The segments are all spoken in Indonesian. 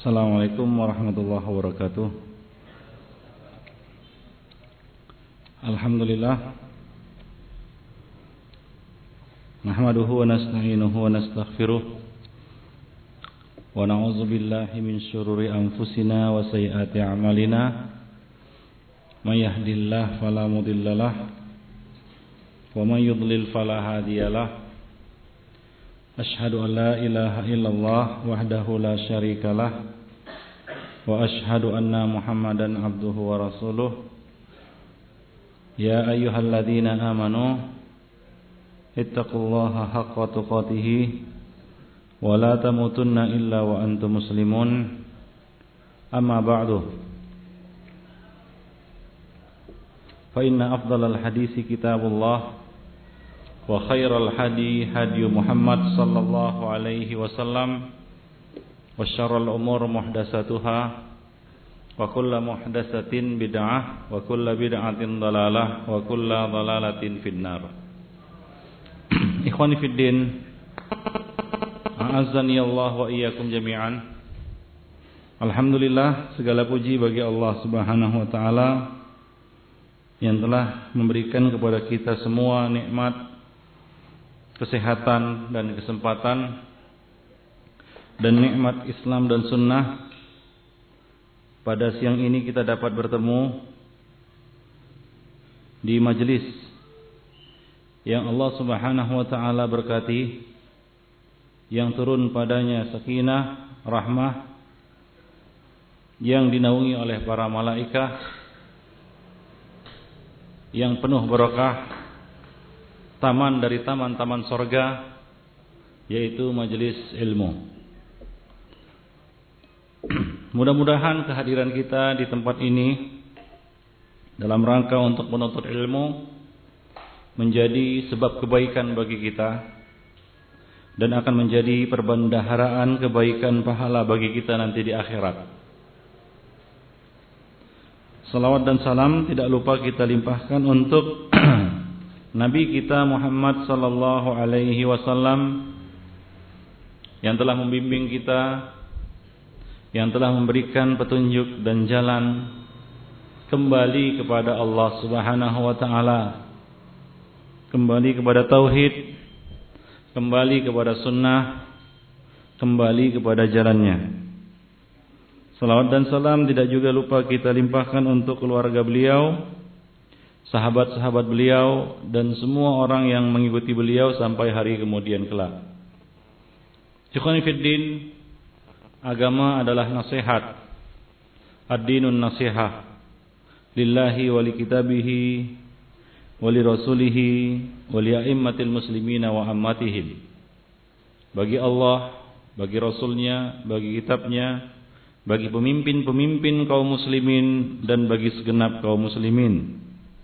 Assalamualaikum warahmatullahi wabarakatuh. Alhamdulillah. Nahmaduhu wa nasta'inuhu wa nastaghfiruh. Wa na'udzu billahi min syururi anfusina wa sayyiati a'malina. May yahdihillahu fala mudhillalah wa may yudlil fala hadiyalah. Ashhadu an la ilaha illallah wahdahu la syarikalah wa ashhadu anna Muhammadan abduhu wa rasuluh. Ya ayyuhalladzina amanu ittaqullaha haqqa tuqatih wa la tamutunna illa wa antum muslimun. Amma ba'du. Fa inna afdalal hadisi kitabullah wa khairal hadi hadi Muhammad sallallahu alaihi wasallam wa syarrul umur muhdatsatuha wa kullu muhdatsatin bid'ah wa kullu bid'atin dhalalah wa kullu dhalalatin finnar. Ikhwani fid din, a'azzani Allah wa iyyakum jami'an. Alhamdulillah, segala puji bagi Allah Subhanahu wa taala yang telah memberikan kepada kita semua nikmat kesehatan dan kesempatan dan nikmat Islam dan sunnah. Pada siang ini kita dapat bertemu di majelis yang Allah Subhanahu wa taala berkati, yang turun padanya sakinah, rahmah, yang dinaungi oleh para malaikat, yang penuh barakah, taman dari taman-taman sorga, yaitu majelis ilmu. Mudah-mudahan kehadiran kita di tempat ini dalam rangka untuk menuntut ilmu menjadi sebab kebaikan bagi kita dan akan menjadi perbendaharaan kebaikan pahala bagi kita nanti di akhirat. Salawat dan salam tidak lupa kita limpahkan untuk Nabi kita Muhammad sallallahu alaihi wasallam yang telah membimbing kita, yang telah memberikan petunjuk dan jalan kembali kepada Allah Subhanahu wa taala, kembali kepada tauhid, kembali kepada sunnah, kembali kepada jalannya. Salawat dan salam tidak juga lupa kita limpahkan untuk keluarga beliau, sahabat-sahabat beliau, dan semua orang yang mengikuti beliau sampai hari kemudian kelak. Ikhwani fiddin, agama adalah nasihat. Ad-dinun nasihah lillahi wa li kitabihi wa li rasulihi wa li a'immatil muslimina wa ammatihim. Bagi Allah, bagi Rasulnya, bagi kitabnya, bagi pemimpin-pemimpin kaum muslimin, dan bagi segenap kaum muslimin.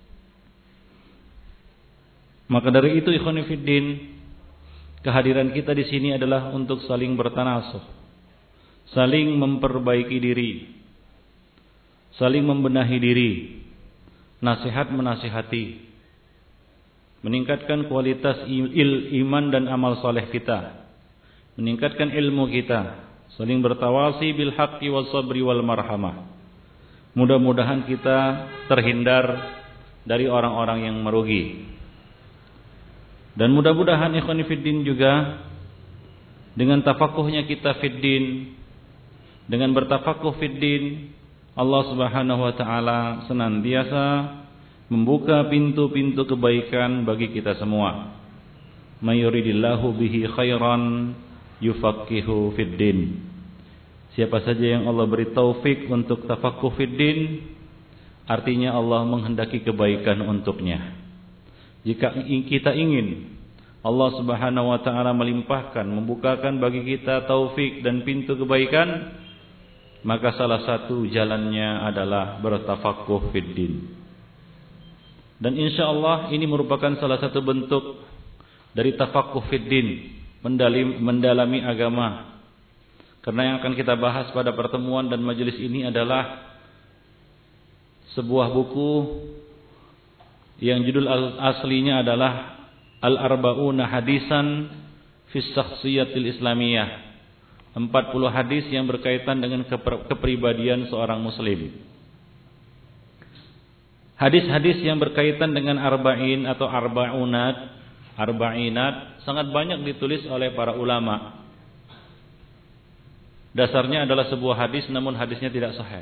Maka dari itu ikhwan fiddin, kehadiran kita di sini adalah untuk saling bertanasuh, saling memperbaiki diri, saling membenahi diri, nasihat menasihati, meningkatkan kualitas iman dan amal saleh kita, meningkatkan ilmu kita, saling bertawasi bil haqqi was sabri wal marhamah. Mudah-mudahan kita terhindar dari orang-orang yang merugi. Dan mudah-mudahan ikhwan fiddin juga dengan tafakuhnya kita fiddin, dengan bertafakuh fiddin, Allah Subhanahu wa taala senantiasa membuka pintu-pintu kebaikan bagi kita semua. May yuridillahu bihi khairan yufaqihu fiddin. Siapa saja yang Allah beri taufik untuk tafakuh fiddin, artinya Allah menghendaki kebaikan untuknya. Jika kita ingin Allah Subhanahu wa taala melimpahkan, membukakan bagi kita taufik dan pintu kebaikan, maka salah satu jalannya adalah bertafakuh fiddin. Dan insyaallah ini merupakan salah satu bentuk dari tafakuh fiddin, mendalami agama. Karena yang akan kita bahas pada pertemuan dan majelis ini adalah sebuah buku yang judul aslinya adalah Al-Arba'una Hadisan fi Syakhsiyatil Islamiyah 40 hadis yang berkaitan dengan kepribadian seorang muslim. Hadis-hadis yang berkaitan dengan arba'in atau arba'inat sangat banyak ditulis oleh para ulama. Dasarnya adalah sebuah hadis, namun hadisnya tidak sahih.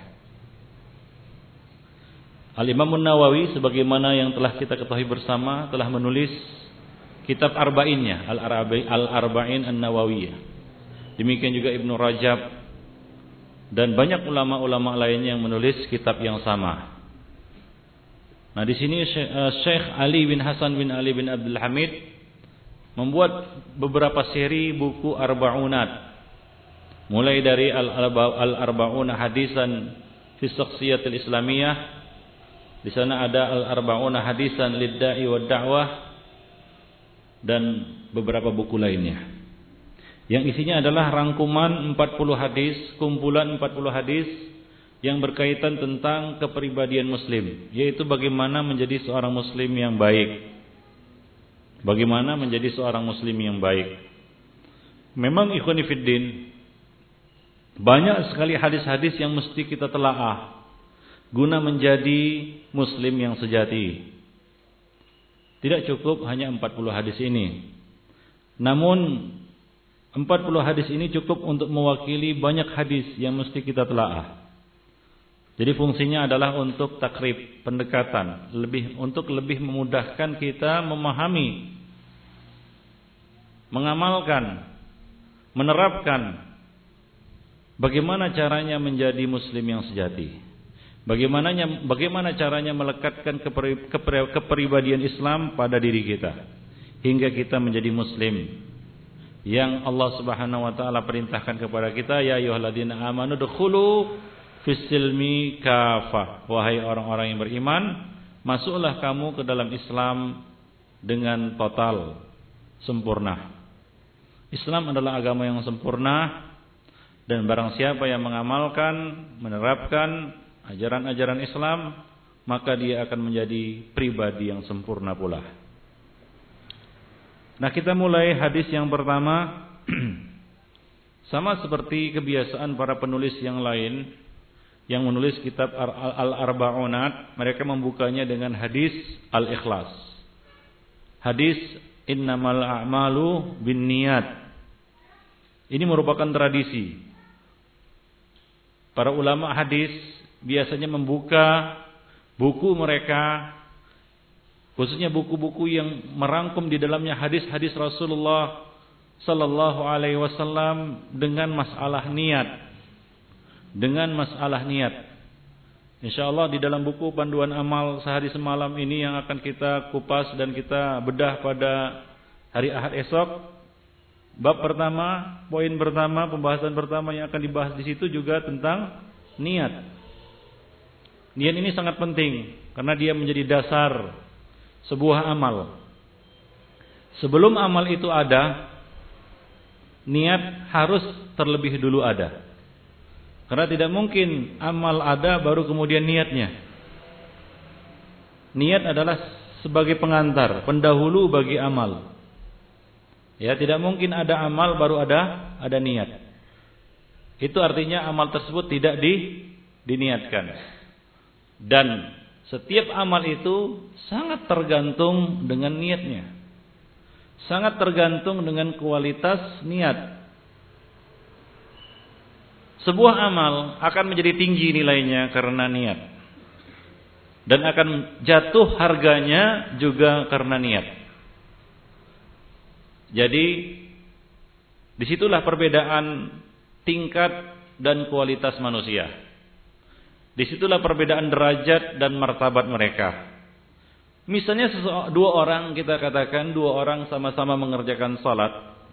Al-Imam An-Nawawi sebagaimana yang telah kita ketahui bersama telah menulis kitab arba'innya, Al-Arba'in An-Nawawiyah. Demikian juga Ibnu Rajab dan banyak ulama-ulama lainnya yang menulis kitab yang sama. Nah, di sini Syekh Ali bin Hasan bin Ali bin Abdul Hamid membuat beberapa seri buku arba'unat. Mulai dari Al-Arba'una Hadisan fi Shakhsiyatil Islamiyah. Di sana ada Al-Arba'una Hadisan lid-Da'i wad Da'wah dan beberapa buku lainnya. Yang isinya adalah rangkuman 40 hadis, kumpulan 40 hadis yang berkaitan tentang kepribadian muslim, yaitu bagaimana menjadi seorang muslim yang baik. Bagaimana menjadi seorang muslim yang baik. Memang ikhwani fiddin, banyak sekali hadis-hadis yang mesti kita telaah guna menjadi muslim yang sejati. Tidak cukup hanya 40 hadis ini. Namun 40 hadis ini cukup untuk mewakili banyak hadis yang mesti kita telaah. Jadi fungsinya adalah untuk takrib, pendekatan, untuk lebih memudahkan kita memahami, mengamalkan, menerapkan bagaimana caranya menjadi muslim yang sejati. Bagaimana caranya melekatkan kepribadian Islam pada diri kita hingga kita menjadi muslim yang Allah Subhanahu wa taala perintahkan kepada kita, ya ayyuhalladzina amanu dukhulu fis-silmi kafah. Wahai orang-orang yang beriman, masuklah kamu ke dalam Islam dengan total, sempurna. Islam adalah agama yang sempurna, dan barang siapa yang mengamalkan, menerapkan ajaran-ajaran Islam, maka dia akan menjadi pribadi yang sempurna pula. Nah, kita mulai hadis yang pertama. Sama seperti kebiasaan para penulis yang lain yang menulis kitab Al-Arba'unat, mereka membukanya dengan hadis Al-Ikhlas. Hadis innamal a'malu binniyat. Ini merupakan tradisi. Para ulama hadis biasanya membuka buku mereka, khususnya buku-buku yang merangkum di dalamnya hadis-hadis Rasulullah sallallahu alaihi wasallam dengan masalah niat. Insyaallah di dalam buku panduan amal sehari semalam ini yang akan kita kupas dan kita bedah pada hari Ahad esok, bab pertama, poin pertama, pembahasan pertama yang akan dibahas di situ juga tentang niat. Niat ini sangat penting karena dia menjadi dasar sebuah amal. Sebelum amal itu ada, niat harus terlebih dulu ada. Karena tidak mungkin amal ada baru kemudian niatnya. Niat adalah sebagai pengantar, pendahulu bagi amal. Ya, tidak mungkin ada amal baru ada niat. Itu artinya amal tersebut tidak diniatkan. Dan setiap amal itu sangat tergantung dengan niatnya. Sangat tergantung dengan kualitas niat. Sebuah amal akan menjadi tinggi nilainya karena niat. Dan akan jatuh harganya juga karena niat. Jadi disitulah perbedaan tingkat dan kualitas manusia. Disitulah perbedaan derajat dan martabat mereka. Misalnya dua orang, kita katakan dua orang sama-sama mengerjakan salat,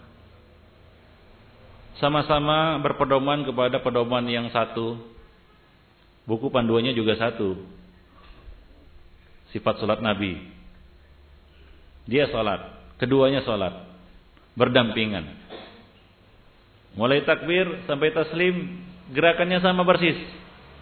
sama-sama berpedoman kepada pedoman yang satu. Buku panduannya juga satu, sifat salat Nabi. Dia salat, keduanya salat, berdampingan. Mulai takbir sampai taslim, gerakannya sama persis.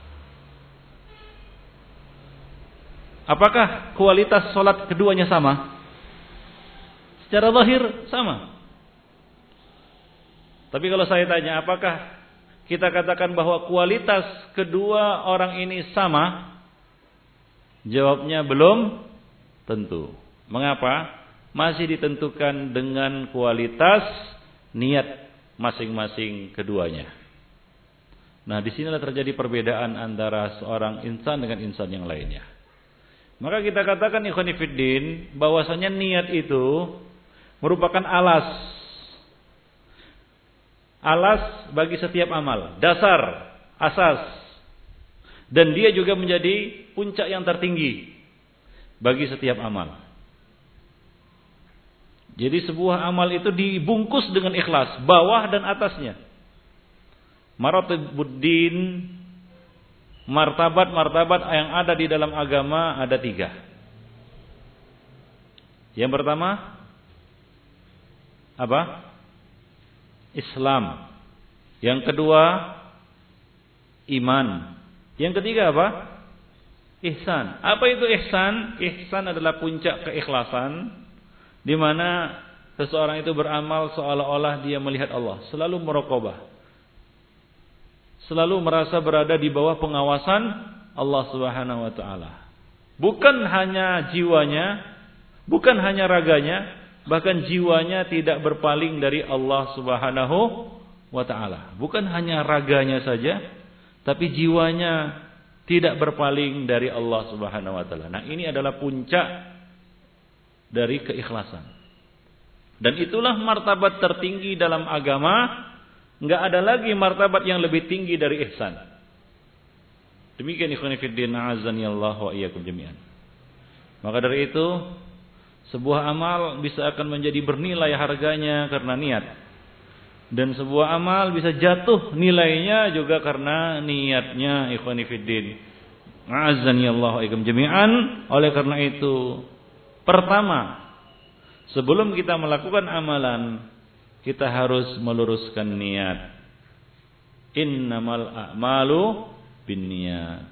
Apakah kualitas salat keduanya sama? Secara zahir sama. Tapi kalau saya tanya, apakah kita katakan bahwa kualitas kedua orang ini sama? Jawabnya belum tentu. Mengapa? Masih ditentukan dengan kualitas niat masing-masing keduanya. Nah, disinilah terjadi perbedaan antara seorang insan dengan insan yang lainnya. Maka kita katakan ikhwani fiddin, bahwasanya niat itu merupakan alas bagi setiap amal, dasar, asas. Dan dia juga menjadi puncak yang tertinggi bagi setiap amal. Jadi sebuah amal itu dibungkus dengan ikhlas, bawah dan atasnya. Maratibuddin, martabat-martabat yang ada di dalam agama ada 3. Yang pertama apa? Islam. Yang kedua iman. Yang ketiga apa? Ihsan. Apa itu ihsan? Ihsan adalah puncak keikhlasan, di mana seseorang itu beramal seolah-olah dia melihat Allah, selalu meraqabah, selalu merasa berada di bawah pengawasan Allah Subhanahu wa taala. Bukan hanya jiwanya, bukan hanya raganya, bahkan jiwanya tidak berpaling dari Allah Subhanahu wa taala. Bukan hanya raganya saja, tapi jiwanya tidak berpaling dari Allah Subhanahu wa taala. Nah, ini adalah puncak dari keikhlasan. Dan itulah martabat tertinggi dalam agama. Enggak ada lagi martabat yang lebih tinggi dari ihsan. Demikian ikhwan fillah, azani Allah wa iyyakum jami'an. Maka dari itu, sebuah amal bisa akan menjadi bernilai harganya karena niat. Dan sebuah amal bisa jatuh nilainya juga karena niatnya, ikhwan fillah. Azani Allah wa iyyakum jami'an. Oleh karena itu, pertama, sebelum kita melakukan amalan, kita harus meluruskan niat. Innamal a'malu binniyat.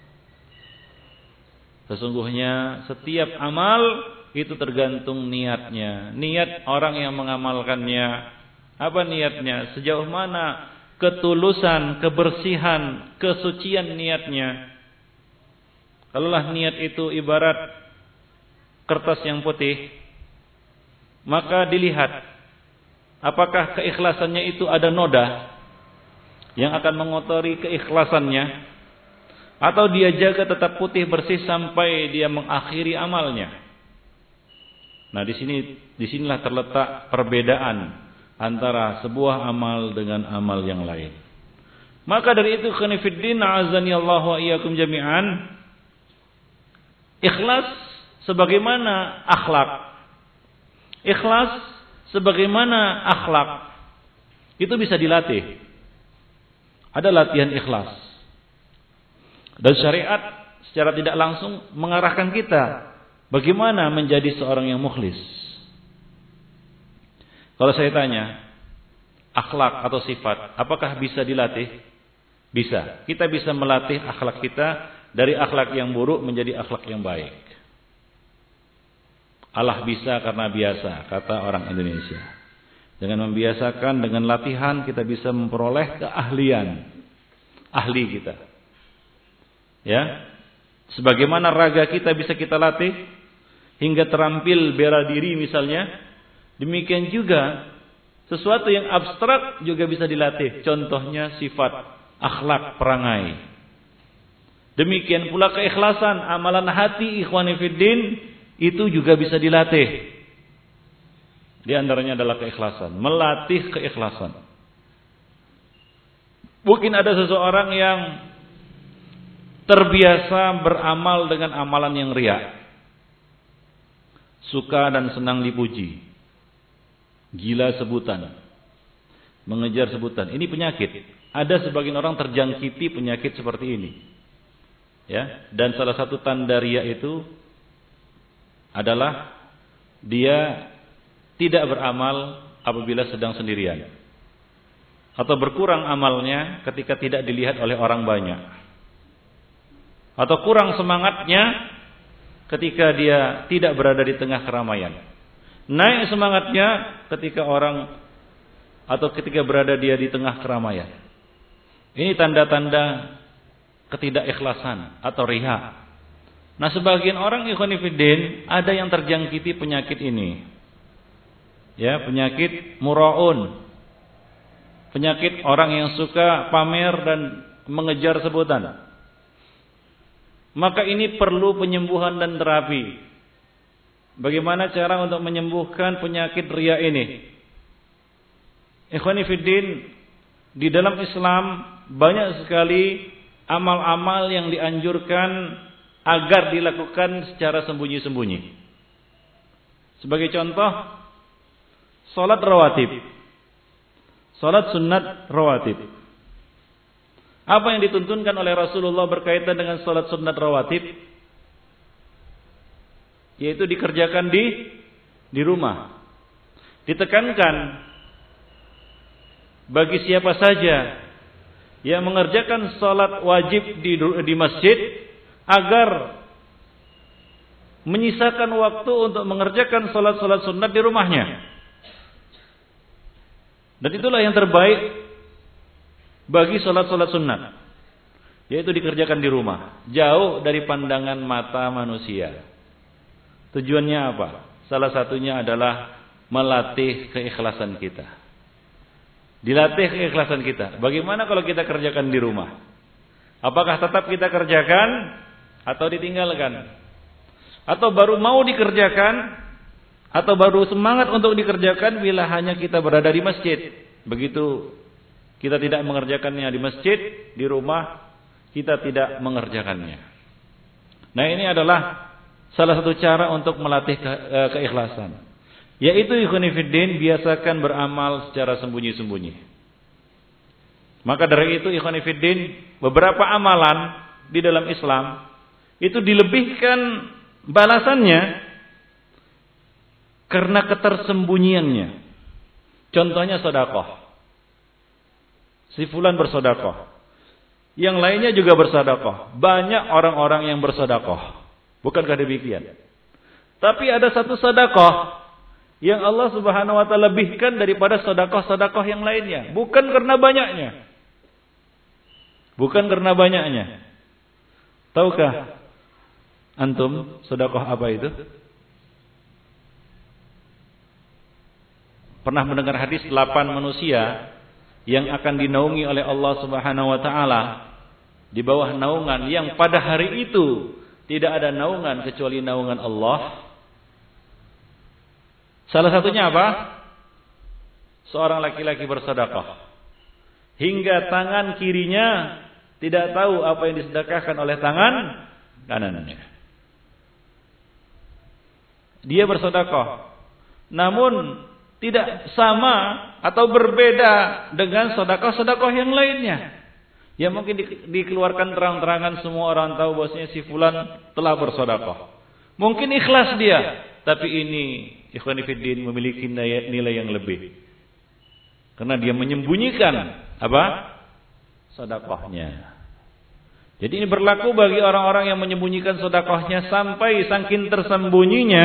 Sesungguhnya setiap amal itu tergantung niatnya. Niat orang yang mengamalkannya. Apa niatnya? Sejauh mana ketulusan, kebersihan, kesucian niatnya. Kalaulah niat itu ibarat kertas yang putih, maka dilihat apakah keikhlasannya itu ada noda yang akan mengotori keikhlasannya, atau dia jaga tetap putih bersih sampai dia mengakhiri amalnya. Nah, disinilah terletak perbedaan antara sebuah amal dengan amal yang lain. Maka dari itu, khonifiddin azani Allah wa iyyakum jami'an, ikhlas sebagaimana akhlak. Ikhlas sebagaimana akhlak itu bisa dilatih. Ada latihan ikhlas. Dan syariat secara tidak langsung mengarahkan kita bagaimana menjadi seorang yang mukhlis. Kalau saya tanya, akhlak atau sifat, apakah bisa dilatih? Bisa. Kita bisa melatih akhlak kita dari akhlak yang buruk menjadi akhlak yang baik. Allah bisa karena biasa, kata orang Indonesia. Dengan membiasakan, dengan latihan, kita bisa memperoleh keahlian. Ahli kita. Ya, sebagaimana raga kita bisa kita latih hingga terampil bela diri misalnya, demikian juga sesuatu yang abstrak juga bisa dilatih. Contohnya sifat, akhlak, perangai. Demikian pula keikhlasan, amalan hati, ikhwani fiddin, itu juga bisa dilatih. Di antaranya adalah keikhlasan, melatih keikhlasan. Mungkin ada seseorang yang terbiasa beramal dengan amalan yang riya, suka dan senang dipuji, gila sebutan, mengejar sebutan. Ini penyakit. Ada sebagian orang terjangkiti penyakit seperti ini. Ya, dan salah satu tanda riya itu adalah dia tidak beramal apabila sedang sendirian, atau berkurang amalnya ketika tidak dilihat oleh orang banyak, atau kurang semangatnya ketika dia tidak berada di tengah keramaian. Naik semangatnya ketika orang atau ketika berada dia di tengah keramaian. Ini tanda-tanda ketidakikhlasan atau riya. Nah, sebagian orang ikhwan fillah ada yang terjangkiti penyakit ini. Ya, penyakit muraun. Penyakit orang yang suka pamer dan mengejar sebutan. Maka ini perlu penyembuhan dan terapi. Bagaimana cara untuk menyembuhkan penyakit riya ini? Ikhwan fillah, di dalam Islam banyak sekali amal-amal yang dianjurkan agar dilakukan secara sembunyi-sembunyi. Sebagai contoh, salat rawatib. Salat sunat rawatib. Apa yang dituntunkan oleh Rasulullah berkaitan dengan salat sunat rawatib? Yaitu dikerjakan di rumah. Ditekankan bagi siapa saja yang mengerjakan salat wajib di masjid agar menyisakan waktu untuk mengerjakan salat-salat sunat di rumahnya. Dan itulah yang terbaik bagi salat-salat sunat, yaitu dikerjakan di rumah, jauh dari pandangan mata manusia. Tujuannya apa? Salah satunya adalah melatih keikhlasan kita. Dilatih keikhlasan kita. Bagaimana kalau kita kerjakan di rumah? Apakah tetap kita kerjakan atau ditinggalkan? Atau baru mau dikerjakan atau baru semangat untuk dikerjakan bila hanya kita berada di masjid? Begitu kita tidak mengerjakannya di masjid, di rumah kita tidak mengerjakannya. Nah, ini adalah salah satu cara untuk melatih keikhlasan. Yaitu ikhwan fillah, biasakan beramal secara sembunyi-sembunyi. Maka dari itu ikhwan fillah, beberapa amalan di dalam Islam itu dilebihkan balasannya karena ketersembunyiannya. Contohnya sedekah. Si fulan bersedekah. Yang lainnya juga bersedekah. Banyak orang-orang yang bersedekah. Bukankah demikian? Tapi ada satu sedekah yang Allah Subhanahu wa taala lebihkan daripada sedekah-sedekah yang lainnya, bukan karena banyaknya. Bukan karena banyaknya. Tahukah antum sedekah apa itu? Pernah mendengar hadis 8 manusia yang akan dinaungi oleh Allah Subhanahu wa taala di bawah naungan yang pada hari itu tidak ada naungan kecuali naungan Allah? Salah satunya apa? Seorang laki-laki bersedekah hingga tangan kirinya tidak tahu apa yang disedekahkan oleh tangan kanannya. Dia bersedekah, namun tidak sama atau berbeda dengan sedekah-sedekah yang lainnya. Ya mungkin dikeluarkan terang-terangan, semua orang tahu bahwasanya si fulan telah bersedekah. Mungkin ikhlas dia, tapi ini ikhwan fillah memiliki nilai yang lebih. Karena dia menyembunyikan apa? Sedekahnya. Jadi ini berlaku bagi orang-orang yang menyembunyikan sedekahnya sampai saking tersembunyinya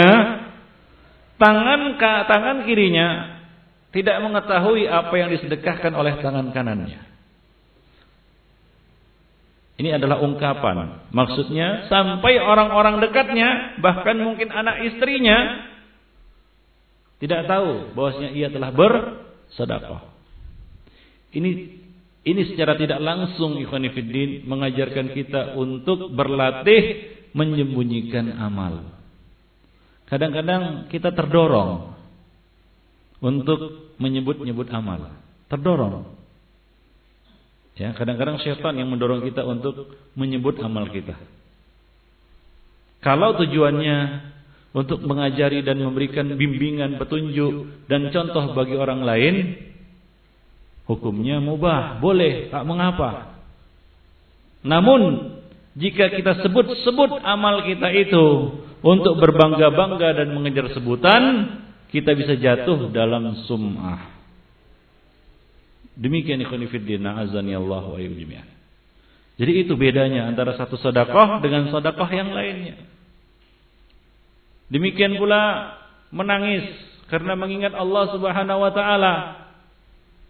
tangan kirinya tidak mengetahui apa yang disedekahkan oleh tangan kanannya. Ini adalah ungkapan. Maksudnya sampai orang-orang dekatnya, bahkan mungkin anak istrinya tidak tahu bahwasanya ia telah bersedekah. Ini secara tidak langsung ikhwan fillah mengajarkan kita untuk berlatih menyembunyikan amal. Kadang-kadang kita terdorong untuk menyebut-nyebut amal. Terdorong. Ya, kadang-kadang syaitan yang mendorong kita untuk menyebut amal kita. Kalau tujuannya untuk mengajari dan memberikan bimbingan, petunjuk dan contoh bagi orang lain, hukumnya mubah, boleh, tak mengapa. Namun jika kita sebut-sebut amal kita itu untuk berbangga-bangga dan mengejar sebutan, kita bisa jatuh dalam sum'ah. Demikian ikhwan fillah, azani Allah wa iyyakum jami'an. Jadi itu bedanya antara satu sedekah dengan sedekah yang lainnya. Demikian pula menangis karena mengingat Allah Subhanahu wa taala.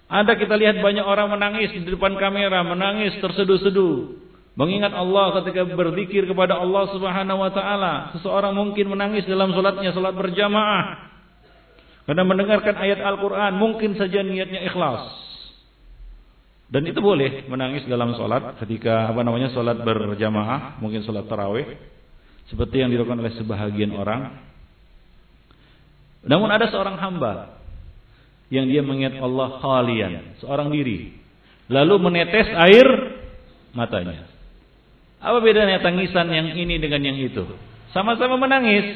Ada kita lihat banyak orang menangis di depan kamera, menangis terseduh-seduh, mengingat Allah ketika berzikir kepada Allah Subhanahu wa taala. Seseorang mungkin menangis dalam salatnya, salat berjamaah. Karena mendengarkan ayat Al-Qur'an, mungkin saja niatnya ikhlas. Dan itu boleh menangis dalam salat ketika salat berjamaah, mungkin salat tarawih, seperti yang dilakukan oleh sebahagian orang. Namun ada seorang hamba yang dia mengingat Allah khalian, seorang diri, lalu menetes air matanya. Apa bedanya tangisan yang ini dengan yang itu? Sama-sama menangis,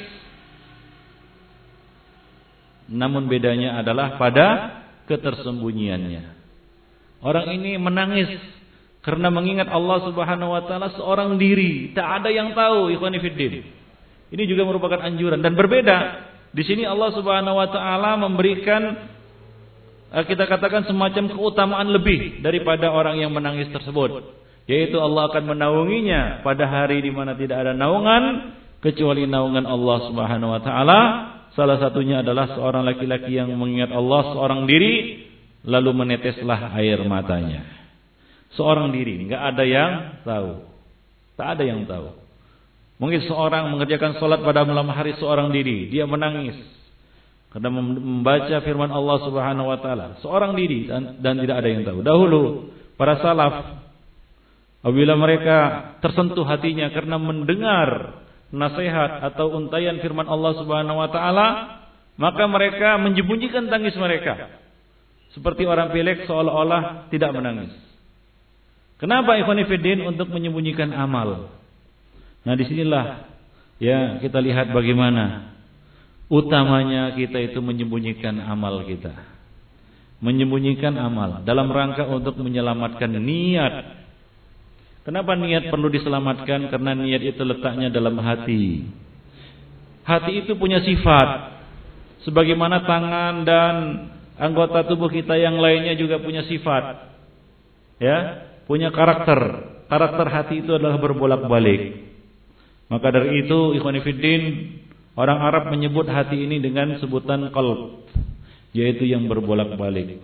namun bedanya adalah pada ketersembunyiannya. Orang ini menangis karena mengingat Allah Subhanahu wa taala seorang diri, tak ada yang tahu, ikhwani fiddin. Ini juga merupakan anjuran dan berbeda. Di sini Allah Subhanahu wa taala memberikan, kita katakan, semacam keutamaan lebih daripada orang yang menangis tersebut, yaitu Allah akan menaunginya pada hari di mana tidak ada naungan kecuali naungan Allah Subhanahu wa taala. Salah satunya adalah seorang laki-laki yang mengingat Allah seorang diri, lalu meneteslah air matanya. Seorang diri, enggak ada yang tahu. Tak ada yang tahu. Mungkin seorang mengerjakan salat pada malam hari seorang diri, dia menangis karena membaca firman Allah Subhanahu wa taala, seorang diri dan tidak ada yang tahu. Dahulu para salaf, apabila mereka tersentuh hatinya karena mendengar nasihat atau untayan firman Allah Subhanahu wa taala, maka mereka menyembunyikan tangis mereka. Seperti orang pilek seolah-olah tidak menangis. Kenapa ikhwani fiddin? Untuk menyembunyikan amal. Nah, disinilah ya kita lihat bagaimana utamanya kita itu menyembunyikan amal kita. Menyembunyikan amal dalam rangka untuk menyelamatkan niat. Kenapa niat perlu diselamatkan? Karena niat itu letaknya dalam hati. Hati itu punya sifat, sebagaimana tangan dan anggota tubuh kita yang lainnya juga punya sifat, ya, punya karakter. Karakter hati itu adalah berbolak-balik. Maka dari itu, ikhwani fiddin, orang Arab menyebut hati ini dengan sebutan qalb, yaitu yang berbolak-balik.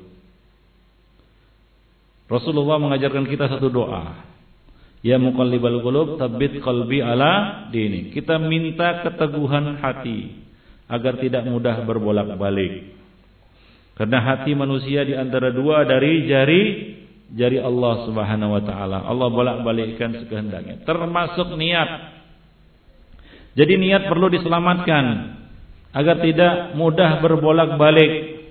Rasulullah mengajarkan kita satu doa, ya muqallibal qulub tsabbit qalbi ala dini. Kita minta keteguhan hati agar tidak mudah berbolak-balik. Karena hati manusia di antara dua dari jari Allah Subhanahu wa taala. Allah bolak-balikkan sekehendaknya, termasuk niat. Jadi niat perlu diselamatkan agar tidak mudah berbolak-balik.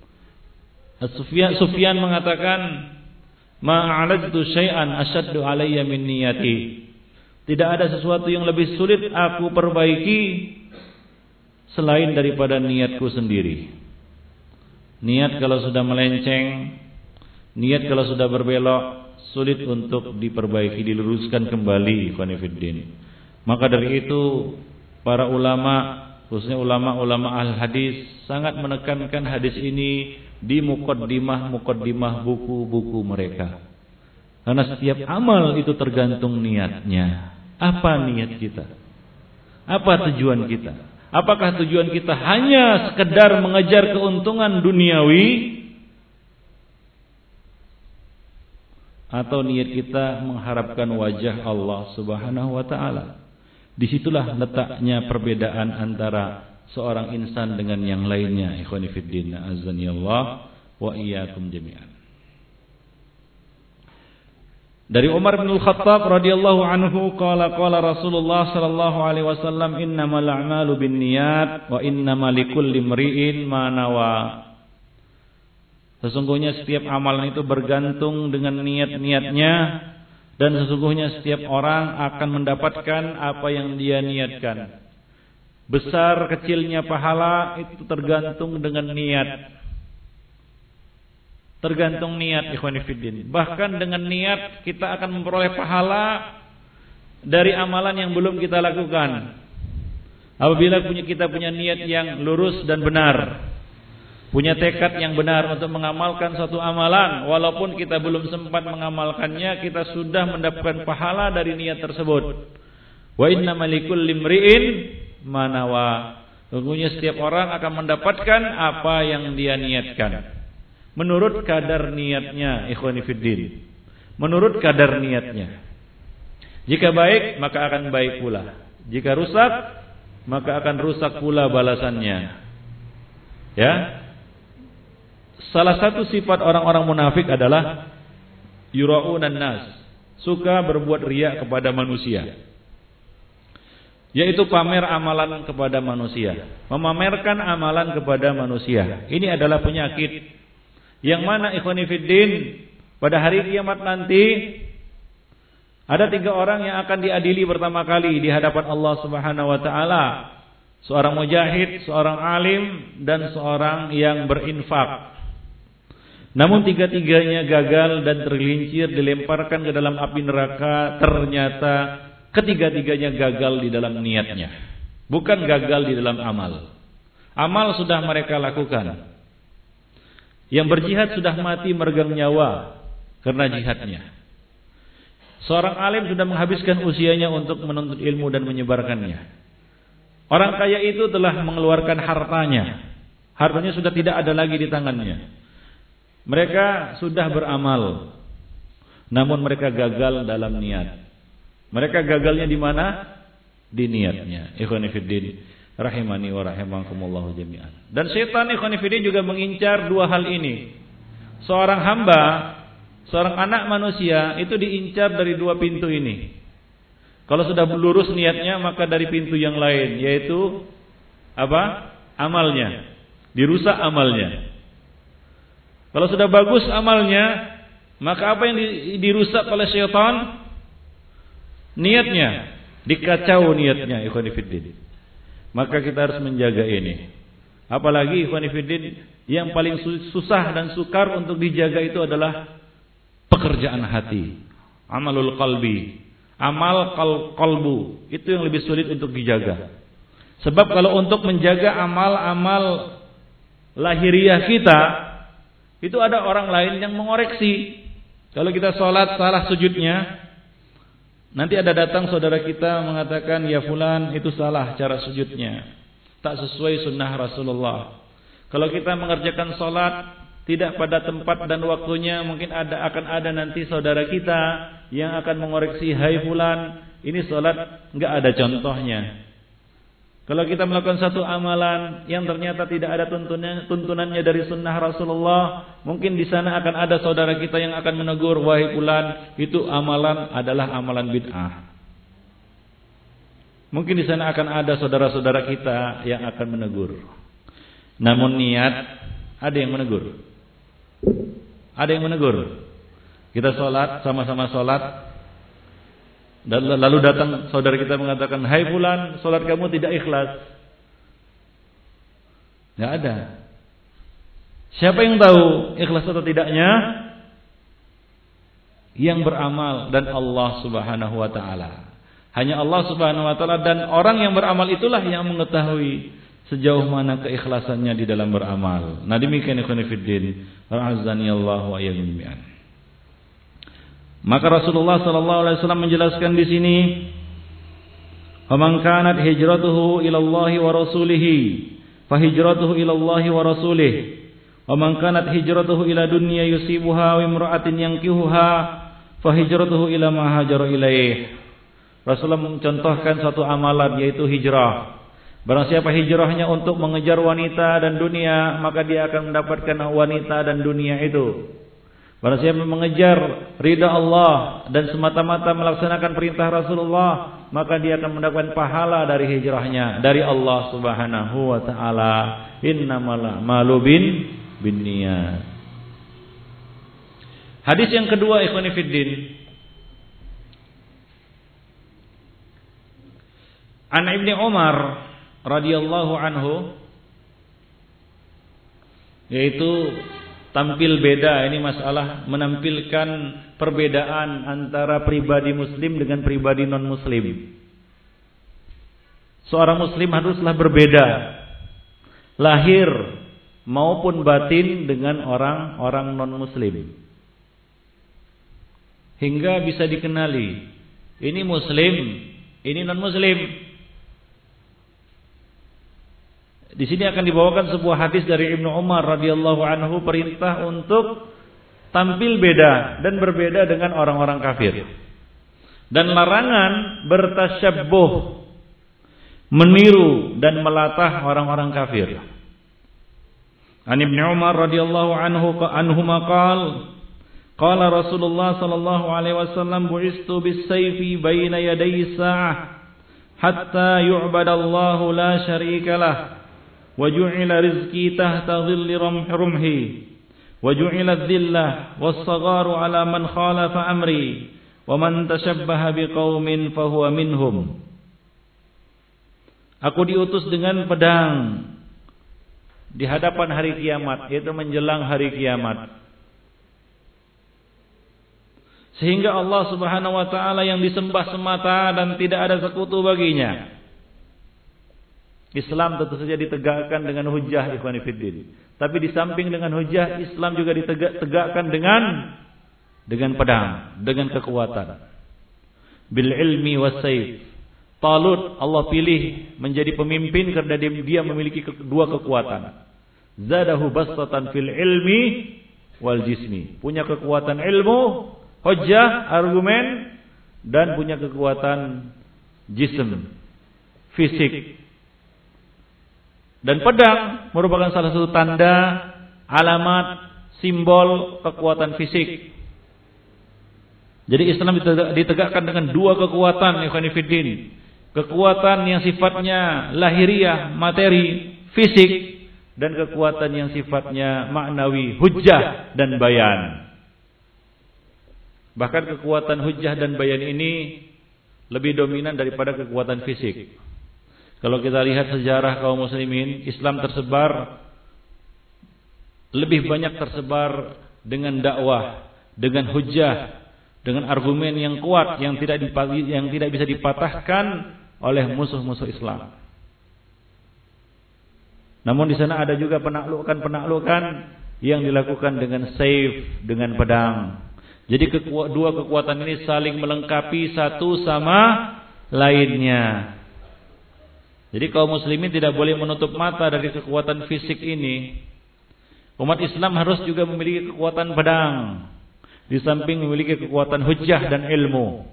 Sufyan mengatakan, ma'aladtu syai'an asyaddu alayya min niyati. Tidak ada sesuatu yang lebih sulit aku perbaiki selain daripada niatku sendiri. Niat kalau sudah melenceng, niat kalau sudah berbelok, sulit untuk diperbaiki, diluruskan kembali, ikhwani fiddin. Maka dari itu para ulama, khususnya ulama-ulama al-hadis, sangat menekankan hadis ini di muqaddimah buku-buku mereka. Karena setiap amal itu tergantung niatnya. Apa niat kita? Apa tujuan kita? Apakah tujuan kita hanya sekedar mengejar keuntungan duniawi, atau niat kita mengharapkan wajah Allah Subhanahu wa taala? Disitulah letaknya perbedaan antara seorang insan dengan yang lainnya. Ikhwani fiddin, azani Allah wa iyyakum jami'an. Dari Umar bin Al-Khattab radhiyallahu anhu qala Rasulullah sallallahu alaihi wasallam, innamal a'malu binniyat wa innamal likulli imri'in ma nawa. Sesungguhnya setiap amalan itu bergantung dengan niat-niatnya, dan sesungguhnya setiap orang akan mendapatkan apa yang dia niatkan. Besar kecilnya pahala itu tergantung dengan niat. Tergantung niat, ikhwani fiddin. Bahkan dengan niat kita akan memperoleh pahala dari amalan yang belum kita lakukan. Apabila kita punya niat yang lurus dan benar, punya tekad yang benar untuk mengamalkan suatu amalan, walaupun kita belum sempat mengamalkannya, kita sudah mendapatkan pahala dari niat tersebut. Wa innamal likulli imri'in ma nawa. Sesungguhnya setiap orang akan mendapatkan apa yang dia niatkan. menurut kadar niatnya, ikhwani fiddin. Menurut kadar niatnya. Jika baik, maka akan baik pula. Jika rusak, maka akan rusak pula balasannya. Ya. Salah satu sifat orang-orang munafik adalah yura'unan nas, suka berbuat riya kepada manusia. Yaitu pamer amalan kepada manusia, memamerkan amalan kepada manusia. Ini adalah penyakit yang mana ikhwani fiddin, pada hari kiamat nanti ada 3 orang yang akan diadili pertama kali di hadapan Allah Subhanahu wa taala. Seorang mujahid, seorang alim, dan seorang yang berinfak. Namun 3-tiganya gagal dan tergelincir, dilemparkan ke dalam api neraka. Ternyata ketiga-tiganya gagal di dalam niatnya, bukan gagal di dalam amal. Amal sudah mereka lakukan. Yang berjihad sudah mati meregang nyawa karena jihadnya. Seorang alim sudah menghabiskan usianya untuk menuntut ilmu dan menyebarkannya. Orang kaya itu telah mengeluarkan hartanya. Hartanya sudah tidak ada lagi di tangannya. Mereka sudah beramal, namun mereka gagal dalam niat. Mereka gagalnya di mana? Di niatnya. Ikhwani fiddin, rahimani wa rahimakumullah jami'an. Dan setan ikhwani fiddin juga mengincar 2 hal ini. Seorang hamba, seorang anak manusia itu diincar dari 2 pintu ini. Kalau sudah lurus niatnya, maka dari pintu yang lain, yaitu apa? Amalnya. Dirusak amalnya. Kalau sudah bagus amalnya, maka apa yang dirusak oleh syaitan? Niatnya, dikacau niatnya, ikhwani fiddin. Maka kita harus menjaga ini. Apalagi ikhwani fiddin, yang paling susah dan sukar untuk dijaga itu adalah pekerjaan hati, amalul qalbi, amal qalbu. Itu yang lebih sulit untuk dijaga. Sebab kalau untuk menjaga amal-amal lahiriah kita, itu ada orang lain yang mengoreksi. Kalau kita sholat salah sujudnya, nanti ada datang saudara kita mengatakan, ya fulan itu salah cara sujudnya, tak sesuai sunnah Rasulullah. Kalau kita mengerjakan sholat tidak pada tempat dan waktunya, mungkin akan ada nanti saudara kita yang akan mengoreksi, hai fulan, ini sholat enggak ada contohnya. Kalau kita melakukan satu amalan yang ternyata tidak ada tuntunannya dari sunnah Rasulullah, mungkin di sana akan ada saudara kita yang akan menegur, wahai fulan, itu amalan adalah amalan bid'ah. Mungkin di sana akan ada saudara-saudara kita yang akan menegur. Namun niat, ada yang menegur. Ada yang menegur. Kita sholat, sama-sama sholat, dan lalu datang saudara kita mengatakan, hai fulan, sholat kamu tidak ikhlas. Tidak ada. Siapa yang tahu ikhlas atau tidaknya? Yang beramal dan Allah Subhanahu wa ta'ala. Hanya Allah Subhanahu wa ta'ala dan orang yang beramal itulah yang mengetahui sejauh mana keikhlasannya di dalam beramal. Nah demikian ikhwan fillah, ra'azani Allah wa iyyakum jami'an. Maka Rasulullah sallallahu alaihi wasallam menjelaskan di sini, "Faman kanat hijratuhu ila Allah wa rasulih, fa hijratuhu ila Allah wa rasulih. Wa man kanat hijratuhu ila dunya yusibuha wa imra'atin yankihuha, fa hijratuhu ila ma hajara ilaih." Rasulullah mencontohkan satu amalan, yaitu hijrah. Barang siapa hijrahnya untuk mengejar wanita dan dunia, maka dia akan mendapatkan wanita dan dunia itu. Barang siapa mengejar ridha Allah dan semata-mata melaksanakan perintah Rasulullah, maka dia akan mendapatkan pahala dari hijrahnya dari Allah Subhanahu wa ta'ala. Innamal a'malu binniyat. Hadis yang kedua, ikhwani fiddin, An Ibnu Umar radhiyallahu anhu, yaitu tampil beda. Ini masalah menampilkan perbedaan antara pribadi muslim dengan pribadi non muslim. Seorang muslim haruslah berbeda lahir maupun batin dengan orang-orang non muslim, hingga bisa dikenali ini muslim, ini non muslim. Di sini akan dibawakan sebuah hadis dari Ibnu Umar radhiyallahu anhu, perintah untuk tampil beda dan berbeda dengan orang-orang kafir. Dan larangan bertasyabbuh, meniru dan melatah orang-orang kafir. An Ibnu Umar radhiyallahu anhuma qala Rasulullah sallallahu alaihi wasallam bu'istu bis-sayfi baina yaday sa'ah hatta yu'badallahu la syarika lah. وجعل رزقي تحت ظل رمحي وجعل الذلة والصغار على من خالف أمري ومن تشبه بقوم فهو منهم. Aku diutus dengan pedang di hadapan hari kiamat, yaitu menjelang hari kiamat, sehingga Allah Subhanahu wa taala yang disembah semata dan tidak ada sekutu baginya. Islam tentu saja ditegakkan dengan hujjah, ikhwani fiddin. Tapi di samping dengan hujjah, Islam juga ditegakkan dengan pedang, dengan kekuatan. Bil ilmi was sayf. Talut Allah pilih menjadi pemimpin karena dia memiliki dua kekuatan. Zadahu bastatan fil ilmi wal jismi. Punya kekuatan ilmu, hujjah, argumen, dan punya kekuatan jism, fisik. Dan pedang merupakan salah satu tanda, alamat, simbol kekuatan fisik. Jadi Islam ditegakkan dengan dua kekuatan, ikhwan fillah. Kekuatan yang sifatnya lahiriah, materi, fisik, dan kekuatan yang sifatnya maknawi, hujjah dan bayan. Bahkan kekuatan hujjah dan bayan ini lebih dominan daripada kekuatan fisik. Kalau kita lihat sejarah kaum muslimin, Islam tersebar, lebih banyak tersebar dengan dakwah, dengan hujjah, dengan argumen yang kuat yang tidak bisa dipatahkan oleh musuh-musuh Islam. Namun di sana ada juga penaklukan yang dilakukan dengan saif, dengan pedang. Jadi dua kekuatan ini saling melengkapi satu sama lainnya. Jadi kaum muslimin tidak boleh menutup mata dari kekuatan fisik ini. Umat Islam harus juga memiliki kekuatan pedang, di samping memiliki kekuatan hujjah dan ilmu.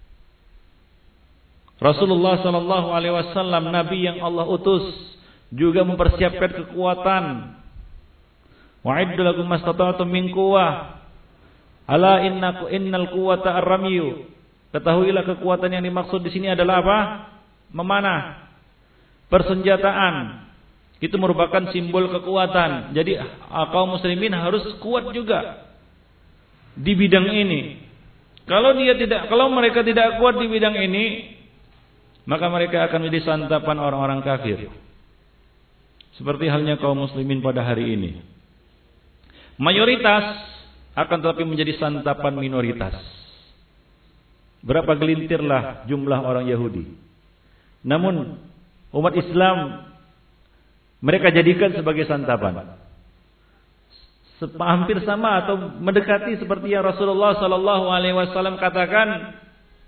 Rasulullah sallallahu alaihi wasallam, nabi yang Allah utus, juga mempersiapkan kekuatan. Wa'iddu lakum mastata'tum min quwwah. Ala innal quwwata ar-ramyu. Ketahuilah kekuatan yang dimaksud di sini adalah apa? Memanah. Persenjataan itu merupakan simbol kekuatan. Jadi kaum muslimin harus kuat juga di bidang ini. Kalau mereka tidak kuat di bidang ini, maka mereka akan menjadi santapan orang-orang kafir. Seperti halnya kaum muslimin pada hari ini. Mayoritas akan tetapi menjadi santapan minoritas. Berapa gelintirlah jumlah orang Yahudi. Namun umat Islam mereka jadikan sebagai santapan. Hampir sama atau mendekati seperti yang Rasulullah sallallahu alaihi wasallam katakan,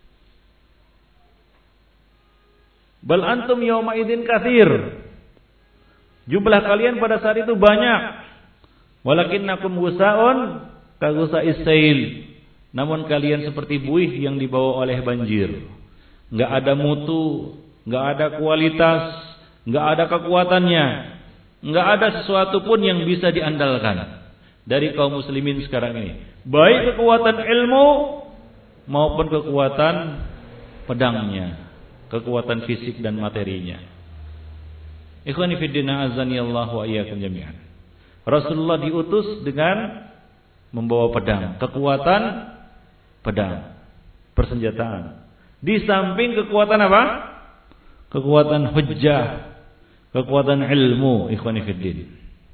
"Bal antum yauma idzin katsir." Jumlah kalian pada saat itu banyak. Walakinnakum gusaun ka gusa'is sail. Namun kalian seperti buih yang dibawa oleh banjir. Enggak ada mutu, enggak ada kualitas, enggak ada kekuatannya, enggak ada sesuatu pun yang bisa diandalkan dari kaum muslimin sekarang ini. Baik kekuatan ilmu maupun kekuatan pedangnya, kekuatan fisik dan materinya. Ikhwani fi din azani Allah wa iyyakum jami'an. Rasulullah diutus dengan membawa pedang, kekuatan pedang, persenjataan. Di samping kekuatan apa? Kekuatan hujjah, kekuatan ilmu, ikhwani fiddin.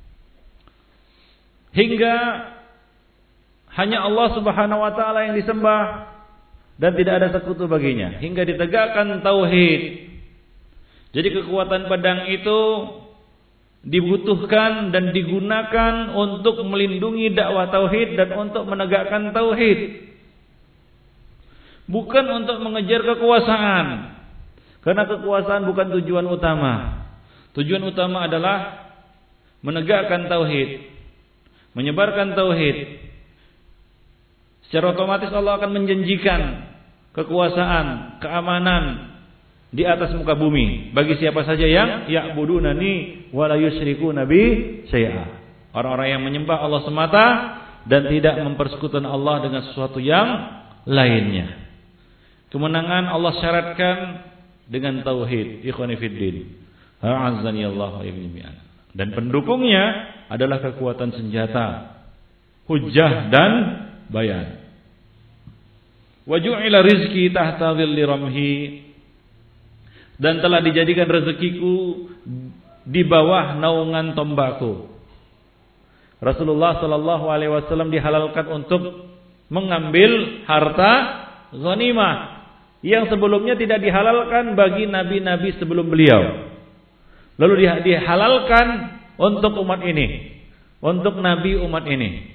Hingga hanya Allah Subhanahu wa taala yang disembah dan tidak ada sekutu baginya, hingga ditegakkan tauhid. Jadi kekuatan pedang itu dibutuhkan dan digunakan untuk melindungi dakwah tauhid dan untuk menegakkan tauhid. Bukan untuk mengejar kekuasaan. Karena kekuasaan bukan tujuan utama. Tujuan utama adalah menegakkan tauhid, menyebarkan tauhid. Secara otomatis Allah akan menjanjikan kekuasaan, keamanan di atas muka bumi bagi siapa saja yang ya'budunani wa la yusyrikuna bi syai'a. Orang-orang yang menyembah Allah semata dan tidak mempersekutukan Allah dengan sesuatu yang lainnya. Kemenangan Allah syaratkan dengan tauhid, ikhwani fiddin. A'azzani Allah wa iyyakum. Dan pendukungnya adalah kekuatan senjata, hujjah dan bayan. Wa ju'ila rizqi tahta dhilli ramhi, dan telah dijadikan rezekiku di bawah naungan tombakku. Rasulullah sallallahu alaihi wasallam dihalalkan untuk mengambil harta ghanimah yang sebelumnya tidak dihalalkan bagi nabi-nabi sebelum beliau. Lalu dihalalkan untuk umat ini, untuk nabi umat ini.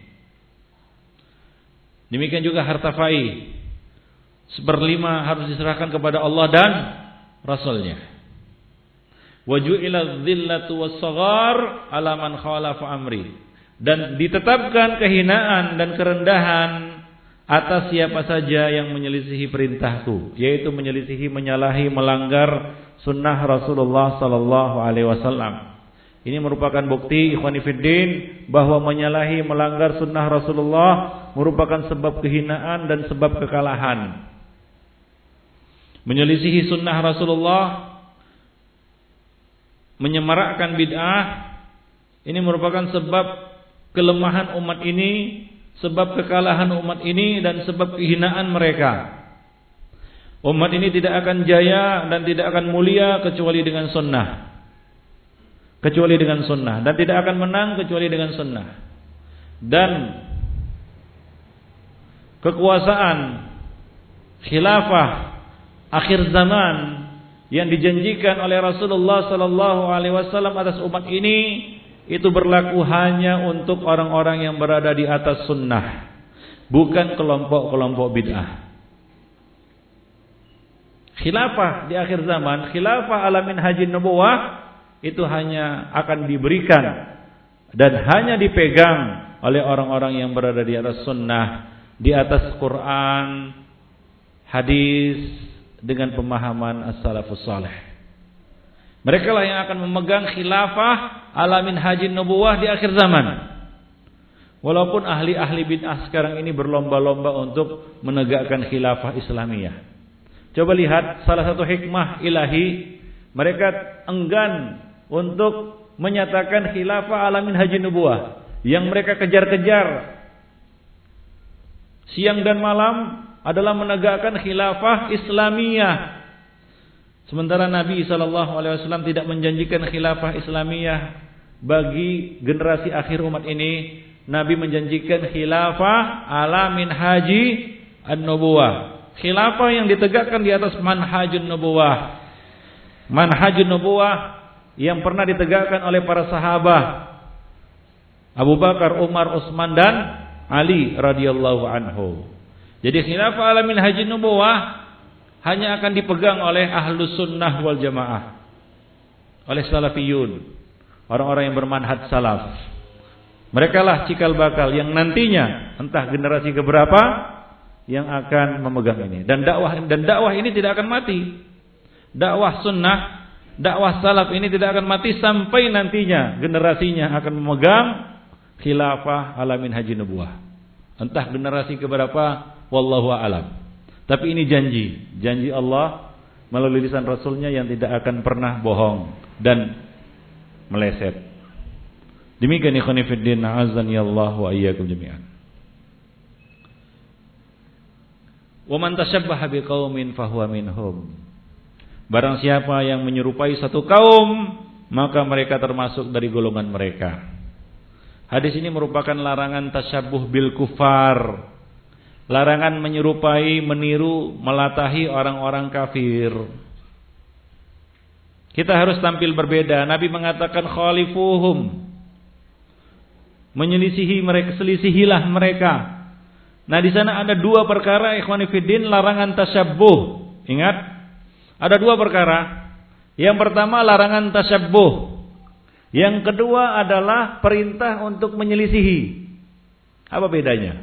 Demikian juga harta fai, 1/5 harus diserahkan kepada Allah dan Rasulnya. Wa ju'ila dhillatu was-saghar ala man khalafa amri, dan ditetapkan kehinaan dan kerendahan atas siapa saja yang menyelisihi perintahku, yaitu menyelisihi, menyalahi, melanggar sunnah Rasulullah sallallahu alaihi wasallam. Ini merupakan bukti ikhwani fiddin bahwa menyalahi, melanggar sunnah Rasulullah merupakan sebab kehinaan dan sebab kekalahan. Menyelisihi sunnah Rasulullah, menyemarakkan bid'ah, ini merupakan sebab kelemahan umat ini, sebab kekalahan umat ini, dan sebab kehinaan mereka. Umat ini tidak akan jaya dan tidak akan mulia kecuali dengan sunnah, kecuali dengan sunnah, dan tidak akan menang kecuali dengan sunnah. Dan kekuasaan khilafah akhir zaman yang dijanjikan oleh Rasulullah sallallahu alaihi wasallam atas umat ini, itu berlaku hanya untuk orang-orang yang berada di atas sunnah, bukan kelompok-kelompok bid'ah. Khilafah di akhir zaman, khilafah ala minhajin nubuwah, itu hanya akan diberikan dan hanya dipegang oleh orang-orang yang berada di atas sunnah, di atas Quran, hadis, dengan pemahaman as-salafus salih. Mereka lah yang akan memegang khilafah ala minhajin nubuwah di akhir zaman. Walaupun ahli-ahli bid'ah sekarang ini berlomba-lomba untuk menegakkan khilafah Islamiyah. Coba lihat salah satu hikmah ilahi, mereka enggan untuk menyatakan khilafah ala minhajin nubuwah. Yang mereka kejar-kejar siang dan malam adalah menegakkan khilafah Islamiyah. Sementara Nabi SAW tidak menjanjikan khilafah Islamiyah bagi generasi akhir umat ini. Nabi menjanjikan khilafah ala minhaji an-nubuwah, khilafah yang ditegakkan di atas manhajun nubuwah, manhajun nubuwah yang pernah ditegakkan oleh para sahabat Abu Bakar, Umar, Utsman dan Ali radhiyallahu anhu. Jadi khilafah ala minhajin nubuwah hanya akan dipegang oleh ahlus sunnah wal jamaah, oleh salafiyun, orang-orang yang bermanhaj salaf. Mereka lah cikal bakal yang nantinya entah generasi keberapa yang akan memegang ini. Dan dakwah ini tidak akan mati. Dakwah sunnah, dakwah salaf ini tidak akan mati sampai nantinya generasinya akan memegang khilafah ala minhajin nubuwah. Entah generasi keberapa, wallahu a'lam. Tapi ini janji Allah melalui lisan Rasulnya yang tidak akan pernah bohong dan meleset. Demikian ikhwan fillah, a'azzani Allah wa iyyakum jami'an. Wa man tashabbaha biqaumin fahuwa minhum. Barang siapa yang menyerupai satu kaum, maka mereka termasuk dari golongan mereka. Hadis ini merupakan larangan tasyabbuh bil kufar. Larangan menyerupai, meniru, melatahi orang-orang kafir. Kita harus tampil berbeda. Nabi mengatakan khalifuhum, menyelisihi mereka, selisihilah mereka. Nah, di sana ada dua perkara ikhwani fiddin, larangan tasyabbuh. Ingat, ada dua perkara. Yang pertama larangan tasyabbuh. Yang kedua adalah perintah untuk menyelisihi. Apa bedanya?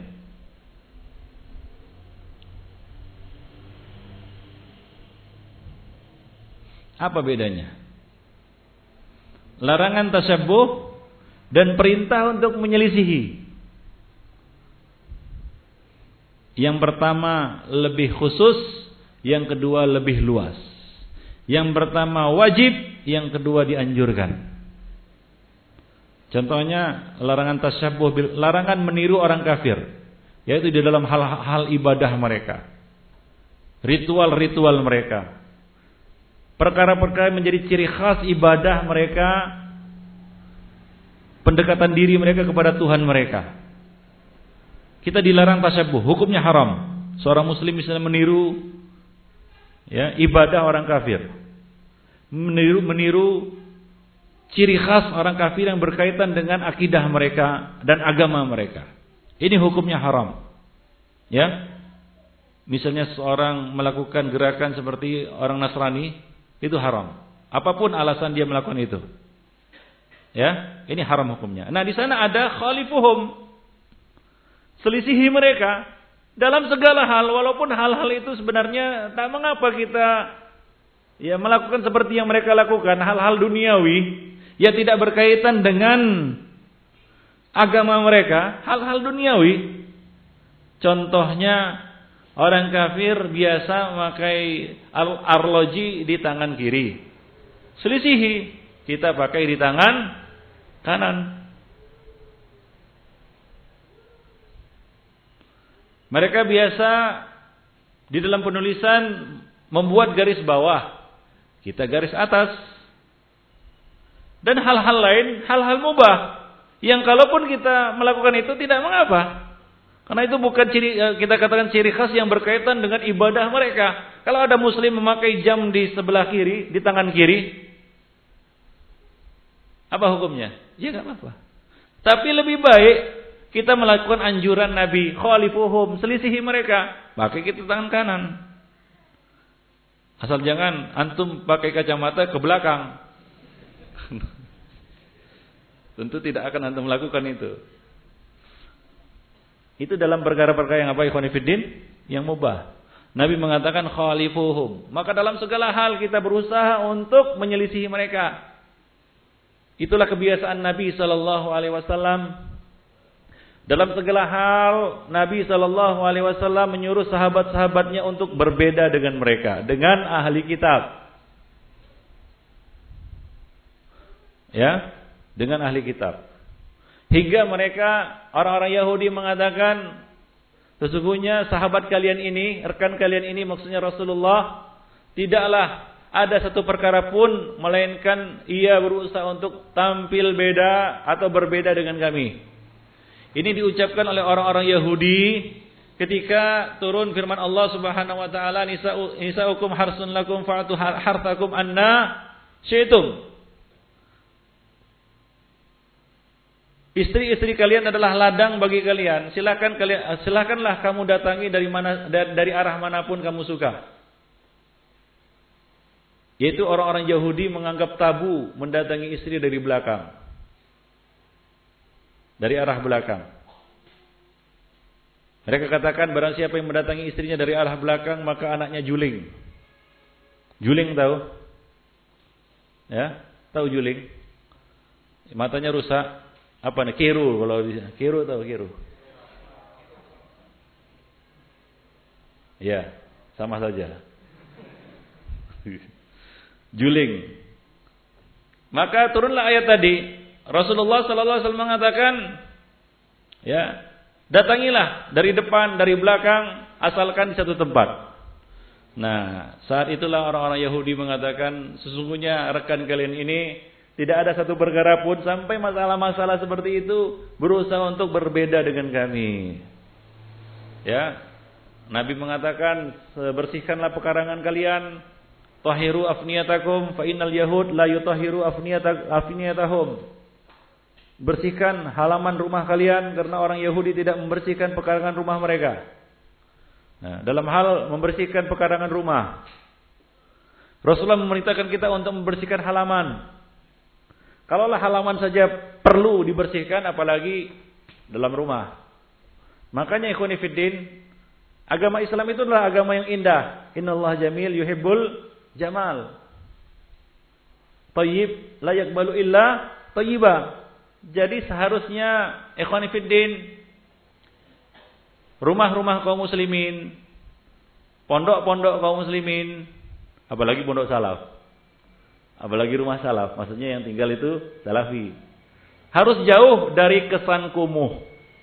Apa bedanya? Larangan tasyabbuh dan perintah untuk menyelisihi. Yang pertama lebih khusus, yang kedua lebih luas. Yang pertama wajib, yang kedua dianjurkan. Contohnya larangan tasyabbuh, larangan meniru orang kafir, yaitu di dalam hal-hal ibadah mereka, ritual-ritual mereka, perkara-perkara yang menjadi ciri khas ibadah mereka, pendekatan diri mereka kepada Tuhan mereka. Kita dilarang tasyabbuh, hukumnya haram. Seorang muslim misalnya meniru ibadah orang kafir, meniru ciri khas orang kafir yang berkaitan dengan akidah mereka dan agama mereka. Ini hukumnya haram. Ya. Misalnya seorang melakukan gerakan seperti orang Nasrani, itu haram. Apapun alasan dia melakukan itu. Ya, ini haram hukumnya. Nah, di sana ada khalifuhum. Selisihi mereka dalam segala hal, walaupun hal-hal itu sebenarnya tak mengapa kita melakukan seperti yang mereka lakukan, hal-hal duniawi yang tidak berkaitan dengan agama mereka, hal-hal duniawi. Contohnya orang kafir biasa memakai arloji di tangan kiri. Selisihi, kita pakai di tangan kanan. Mereka biasa di dalam penulisan membuat garis bawah, kita garis atas. Dan hal-hal lain, hal-hal mubah, yang kalaupun kita melakukan itu tidak mengapa. Karena itu bukan kita katakan ciri khas yang berkaitan dengan ibadah mereka. Kalau ada muslim memakai jam di sebelah kiri, di tangan kiri, apa hukumnya? Ya enggak apa-apa. Tapi lebih baik kita melakukan anjuran Nabi, khalifuhum, selisihi mereka, pakai kita tangan kanan. Asal jangan antum pakai kacamata ke belakang. Tentu tidak akan antum melakukan itu. Itu dalam perkara-perkara yang apa, ikhwan fillah, yang mubah. Nabi mengatakan khalifuhum. Maka dalam segala hal kita berusaha untuk menyelisihi mereka. Itulah kebiasaan Nabi sallallahu alaihi wasallam. Dalam segala hal Nabi sallallahu alaihi wasallam menyuruh sahabat-sahabatnya untuk berbeda dengan mereka, dengan ahli kitab. Ya, dengan ahli kitab. Hingga mereka orang-orang Yahudi mengatakan, sesungguhnya sahabat kalian ini, rekan kalian ini, maksudnya Rasulullah, tidaklah ada satu perkara pun melainkan ia berusaha untuk tampil beda atau berbeda dengan kami. Ini diucapkan oleh orang-orang Yahudi ketika turun firman Allah Subhanahu wa taala, nisaukum harsun lakum fa'tu harthakum anna syi'tum. Istri-istri kalian adalah ladang bagi kalian. Silakanlah kamu datangi dari arah manapun kamu suka. Yaitu orang-orang Yahudi menganggap tabu mendatangi istri dari belakang. Dari arah belakang. Mereka katakan barang siapa yang mendatangi istrinya dari arah belakang maka anaknya juling. Juling tahu? Ya, tahu juling? Matanya rusak. Apa nih? Kiru kalau bisa. Kiru tahu kiru? Ya, sama saja. Juling. Maka turunlah ayat tadi. Rasulullah sallallahu alaihi wasallam mengatakan, ya, datangilah dari depan, dari belakang, asalkan di satu tempat. Nah, saat itulah orang-orang Yahudi mengatakan, sesungguhnya rekan kalian ini tidak ada satu perkara pun sampai masalah-masalah seperti itu berusaha untuk berbeda dengan kami. Ya, Nabi mengatakan, bersihkanlah pekarangan kalian, tahiru afniyatakum, fa innal yahud la yutahiru afniyatahum. Bersihkan halaman rumah kalian karena orang Yahudi tidak membersihkan pekarangan rumah mereka. Nah, dalam hal membersihkan pekarangan rumah, Rasulullah memerintahkan kita untuk membersihkan halaman. Kalaulah halaman saja perlu dibersihkan, apalagi dalam rumah. Makanya ikhwani fiddin, agama Islam itu adalah agama yang indah. Innallaha jamil yuhibbul jamal. Thayyib la yaqbalu illa thayyiba. Jadi seharusnya ikhwani fiddin, rumah-rumah kaum muslimin, pondok-pondok kaum muslimin, apalagi pondok salaf, apalagi rumah salaf, maksudnya yang tinggal itu salafi, harus jauh dari kesan kumuh.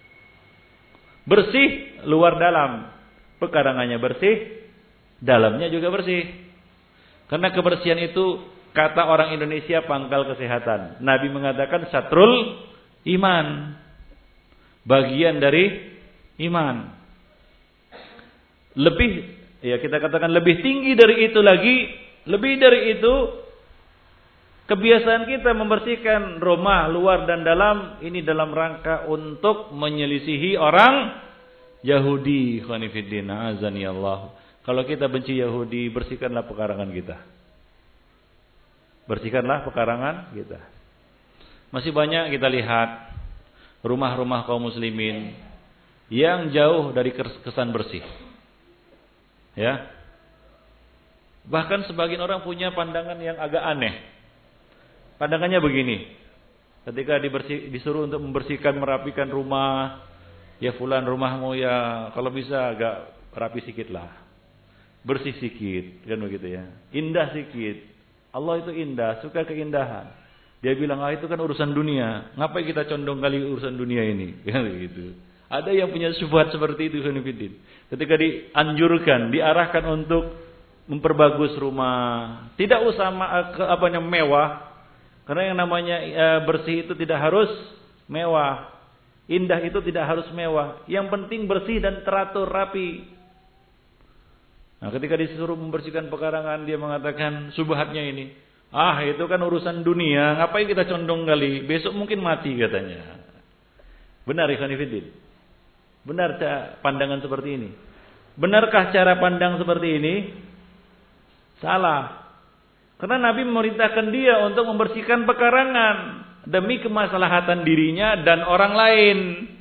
Bersih luar dalam, pekarangannya bersih, dalamnya juga bersih. Karena kebersihan itu kata orang Indonesia pangkal kesehatan. Nabi mengatakan satrul iman, bagian dari iman. Lebih, ya kita katakan lebih tinggi dari itu lagi, lebih dari itu kebiasaan kita membersihkan rumah luar dan dalam ini dalam rangka untuk menyelisihi orang Yahudi. Khonifiddin azani Allah. Kalau kita benci Yahudi, bersihkanlah pekarangan kita. Bersihkanlah pekarangan kita. Masih banyak kita lihat rumah-rumah kaum muslimin yang jauh dari kesan bersih. Ya. Bahkan sebagian orang punya pandangan yang agak aneh. Pandangannya begini. Ketika disuruh untuk membersihkan, merapikan rumah, ya fulan rumahmu ya kalau bisa agak rapi sikit lah. Bersih sikit, kan begitu ya. Indah sikit. Allah itu indah, suka keindahan. Dia bilang, itu kan urusan dunia. Ngapain kita condong kali urusan dunia ini? Kan begitu. Ada yang punya syubhat seperti itu, Khonifuddin. Ketika dianjurkan, diarahkan untuk memperbagus rumah, tidak usah mewah. Karena yang namanya bersih itu tidak harus mewah. Indah itu tidak harus mewah. Yang penting bersih dan teratur rapi. Nah, ketika disuruh membersihkan pekarangan, dia mengatakan subhatnya ini. Itu kan urusan dunia, ngapain kita condong kali? Besok mungkin mati katanya. Benar ikhwan fillah. Benar pandangan seperti ini? Benarkah cara pandang seperti ini? Salah. Karena Nabi memerintahkan dia untuk membersihkan pekarangan demi kemaslahatan dirinya dan orang lain.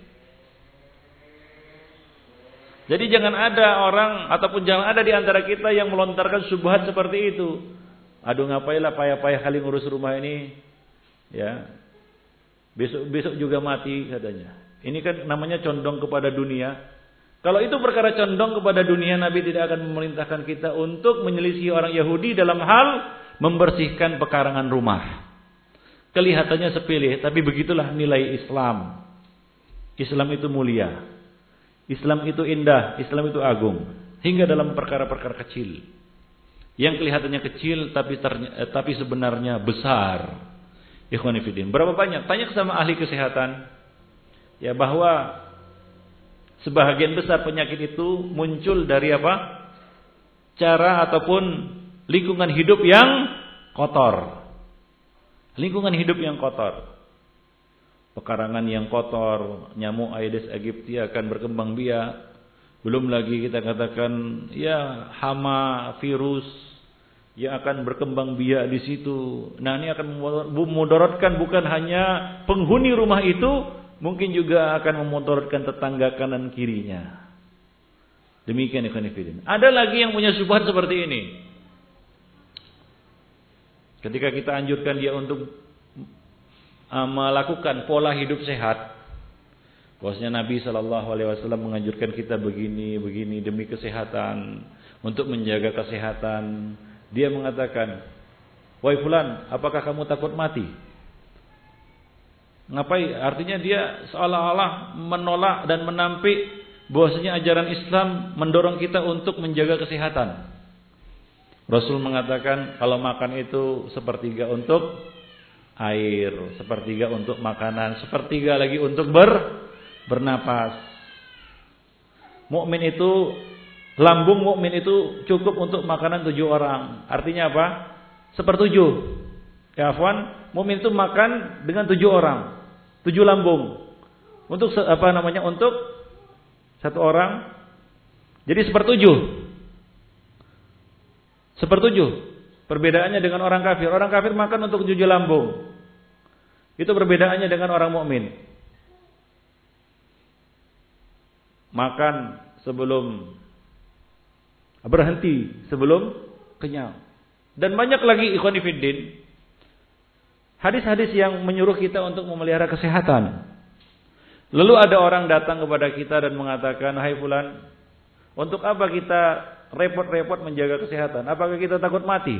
Jadi jangan ada orang ataupun jangan ada di antara kita yang melontarkan syubhat seperti itu. Aduh ngapailah payah-payah kali ngurus rumah ini. Ya. Besok juga mati katanya. Ini kan namanya condong kepada dunia. Kalau itu perkara condong kepada dunia, Nabi tidak akan memerintahkan kita untuk menyelisihi orang Yahudi dalam hal membersihkan pekarangan rumah. Kelihatannya sepele, tapi begitulah nilai Islam. Islam itu mulia. Islam itu indah, Islam itu agung. Hingga dalam perkara-perkara kecil. Yang kelihatannya kecil tapi sebenarnya besar. Ikhwani fillah. Berapa banyak? Tanya sama ahli kesehatan. Ya bahwa sebahagian besar penyakit itu muncul dari apa? Cara ataupun lingkungan hidup yang kotor. Lingkungan hidup yang kotor. Pekarangan yang kotor, nyamuk Aedes aegypti akan berkembang biak. Belum lagi kita katakan ya hama, virus yang akan berkembang biak di situ. Nah, ini akan memudaratkan bukan hanya penghuni rumah itu, mungkin juga akan memudaratkan tetangga kanan kirinya. Demikian ikhwan fillah. Ada lagi yang punya syubhat seperti ini. Ketika kita anjurkan dia untuk melakukan pola hidup sehat, bahwasanya Nabi SAW menganjurkan kita begini demi kesehatan, untuk menjaga kesehatan. Dia mengatakan, wahai fulan, apakah kamu takut mati? Ngapain? Artinya dia seolah-olah menolak dan menampik bahwasanya ajaran Islam mendorong kita untuk menjaga kesehatan. Rasul mengatakan kalau makan itu sepertiga untuk air, sepertiga untuk makanan, sepertiga lagi untuk bernapas. Mukmin itu, lambung mukmin itu cukup untuk makanan 7 orang. Artinya apa? 1/7. Ya afwan, mukmin itu makan dengan 7 orang, 7 lambung. Untuk Untuk 1 orang. Jadi 1/7. 1/7. Perbedaannya dengan orang kafir. Orang kafir makan untuk 7 lambung. Itu perbedaannya dengan orang mukmin. Makan sebelum berhenti sebelum kenyang. Dan banyak lagi ikhwan fillah hadis-hadis yang menyuruh kita untuk memelihara kesehatan. Lalu ada orang datang kepada kita dan mengatakan, "Hai fulan, untuk apa kita repot-repot menjaga kesehatan? Apakah kita takut mati?"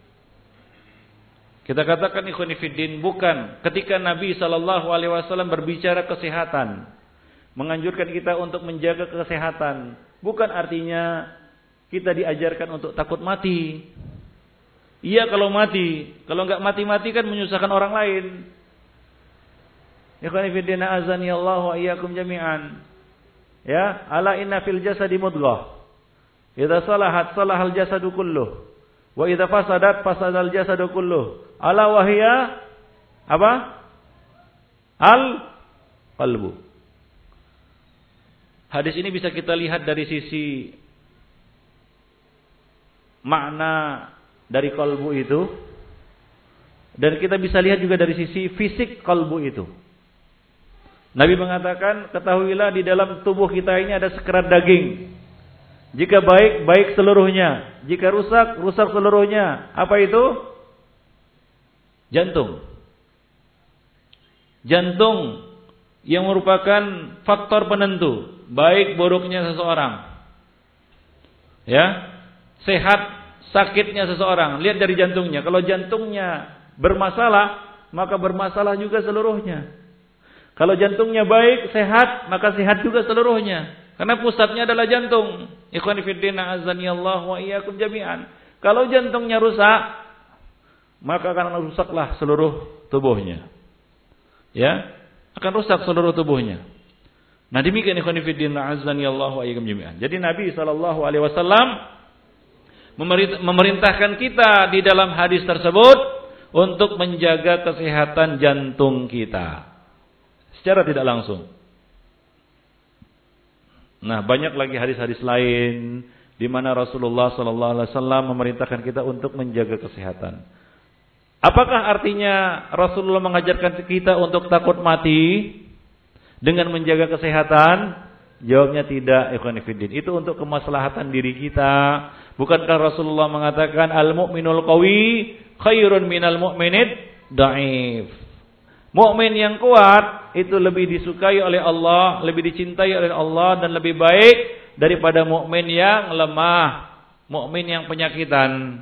Kita katakan ikhwan fillah, bukan. Ketika Nabi SAW berbicara kesehatan, menganjurkan kita untuk menjaga kesehatan, bukan artinya kita diajarkan untuk takut mati. Iya kalau mati, kalau enggak mati-mati kan menyusahkan orang lain. Ikhwan fillah azani Allah wa iyyakum jami'an. Ya, ala inna fil jasadi mudghah. Idza salahat salahal jasadu kulluh. Wa idza fasadat fasadal jasadu kulluh. Ala wa hiya apa? Al qalbu. Hadis ini bisa kita lihat dari sisi makna dari kalbu itu, dan kita bisa lihat juga dari sisi fisik kalbu itu. Nabi mengatakan, ketahuilah di dalam tubuh kita ini ada sekerat daging. Jika baik, baik seluruhnya. Jika rusak, rusak seluruhnya. Apa itu? Jantung. Jantung yang merupakan faktor penentu baik buruknya seseorang. Ya, sehat sakitnya seseorang, lihat dari jantungnya. Kalau jantungnya bermasalah, maka bermasalah juga seluruhnya. Kalau jantungnya baik, sehat, maka sehat juga seluruhnya. Karena pusatnya adalah jantung. Ikhwan fillah azanillah wa iyyakum jami'an. Kalau jantungnya rusak, maka akan rusaklah seluruh tubuhnya. Ya, akan rusak seluruh tubuhnya. Nah, demikian ikhwan fillah azanillah wa iyyakum jami'an. Jadi Nabi SAW memerintahkan kita di dalam hadis tersebut untuk menjaga kesehatan jantung kita secara tidak langsung. Nah, banyak lagi hadis-hadis lain di mana Rasulullah SAW memerintahkan kita untuk menjaga kesehatan. Apakah artinya Rasulullah mengajarkan kita untuk takut mati dengan menjaga kesehatan? Jawabnya tidak, ikhwan fillah. Itu untuk kemaslahatan diri kita. Bukankah Rasulullah mengatakan al-mu'minul qawi khairun minal mu'minid dha'if. Mukmin yang kuat itu lebih disukai oleh Allah, lebih dicintai oleh Allah dan lebih baik daripada mukmin yang lemah, mukmin yang penyakitan.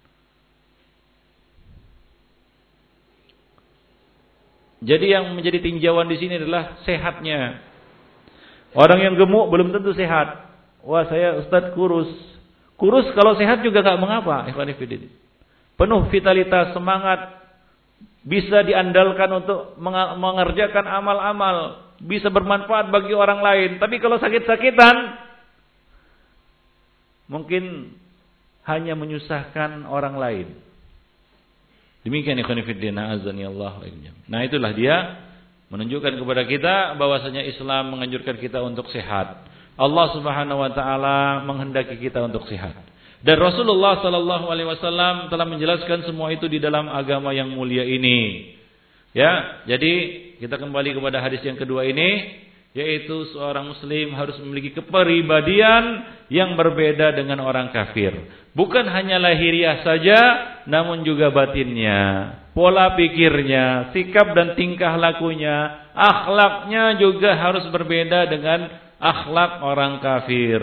Jadi yang menjadi tinjauan di sini adalah sehatnya. Orang yang gemuk belum tentu sehat. Wah, saya Ustaz kurus. Kurus kalau sehat juga enggak mengapa, ikhwan fillah. Penuh vitalitas, semangat, bisa diandalkan untuk mengerjakan amal-amal, bisa bermanfaat bagi orang lain. Tapi kalau sakit-sakitan, mungkin hanya menyusahkan orang lain. Demikian ikhwan fillah azani Allah. Nah, itulah dia menunjukkan kepada kita bahwasanya Islam menganjurkan kita untuk sehat. Allah Subhanahu wa taala menghendaki kita untuk sehat. Dan Rasulullah sallallahu alaihi wasallam telah menjelaskan semua itu di dalam agama yang mulia ini. Ya, jadi kita kembali kepada hadis yang kedua ini, yaitu seorang muslim harus memiliki kepribadian yang berbeda dengan orang kafir. Bukan hanya lahiriah saja, namun juga batinnya, pola pikirnya, sikap dan tingkah lakunya, akhlaknya juga harus berbeda dengan akhlak orang kafir.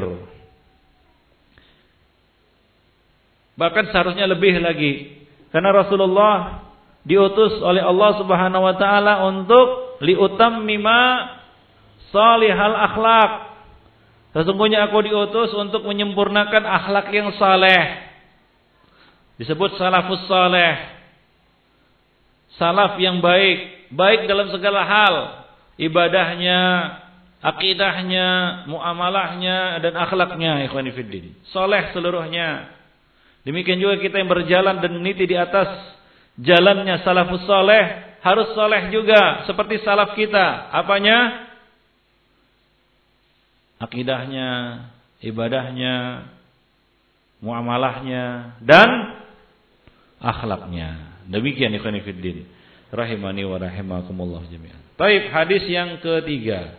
Bahkan seharusnya lebih lagi, karena Rasulullah diutus oleh Allah Subhanahu wa taala untuk liutammima salihal akhlak. Sesungguhnya aku diutus untuk menyempurnakan akhlak yang saleh. Disebut salafus saleh. Salaf yang baik, baik dalam segala hal, ibadahnya, akidahnya, muamalahnya dan akhlaknya, ikhwani fiddin. Saleh seluruhnya. Demikian juga kita yang berjalan dan meniti di atas jalannya salafus saleh, harus saleh juga seperti salaf kita. Apanya? Akidahnya, ibadahnya, muamalahnya dan akhlaknya. Demikian ikhwan fillah. Rahimani wa rahimakumullah jami'an. Baik, hadis yang ketiga.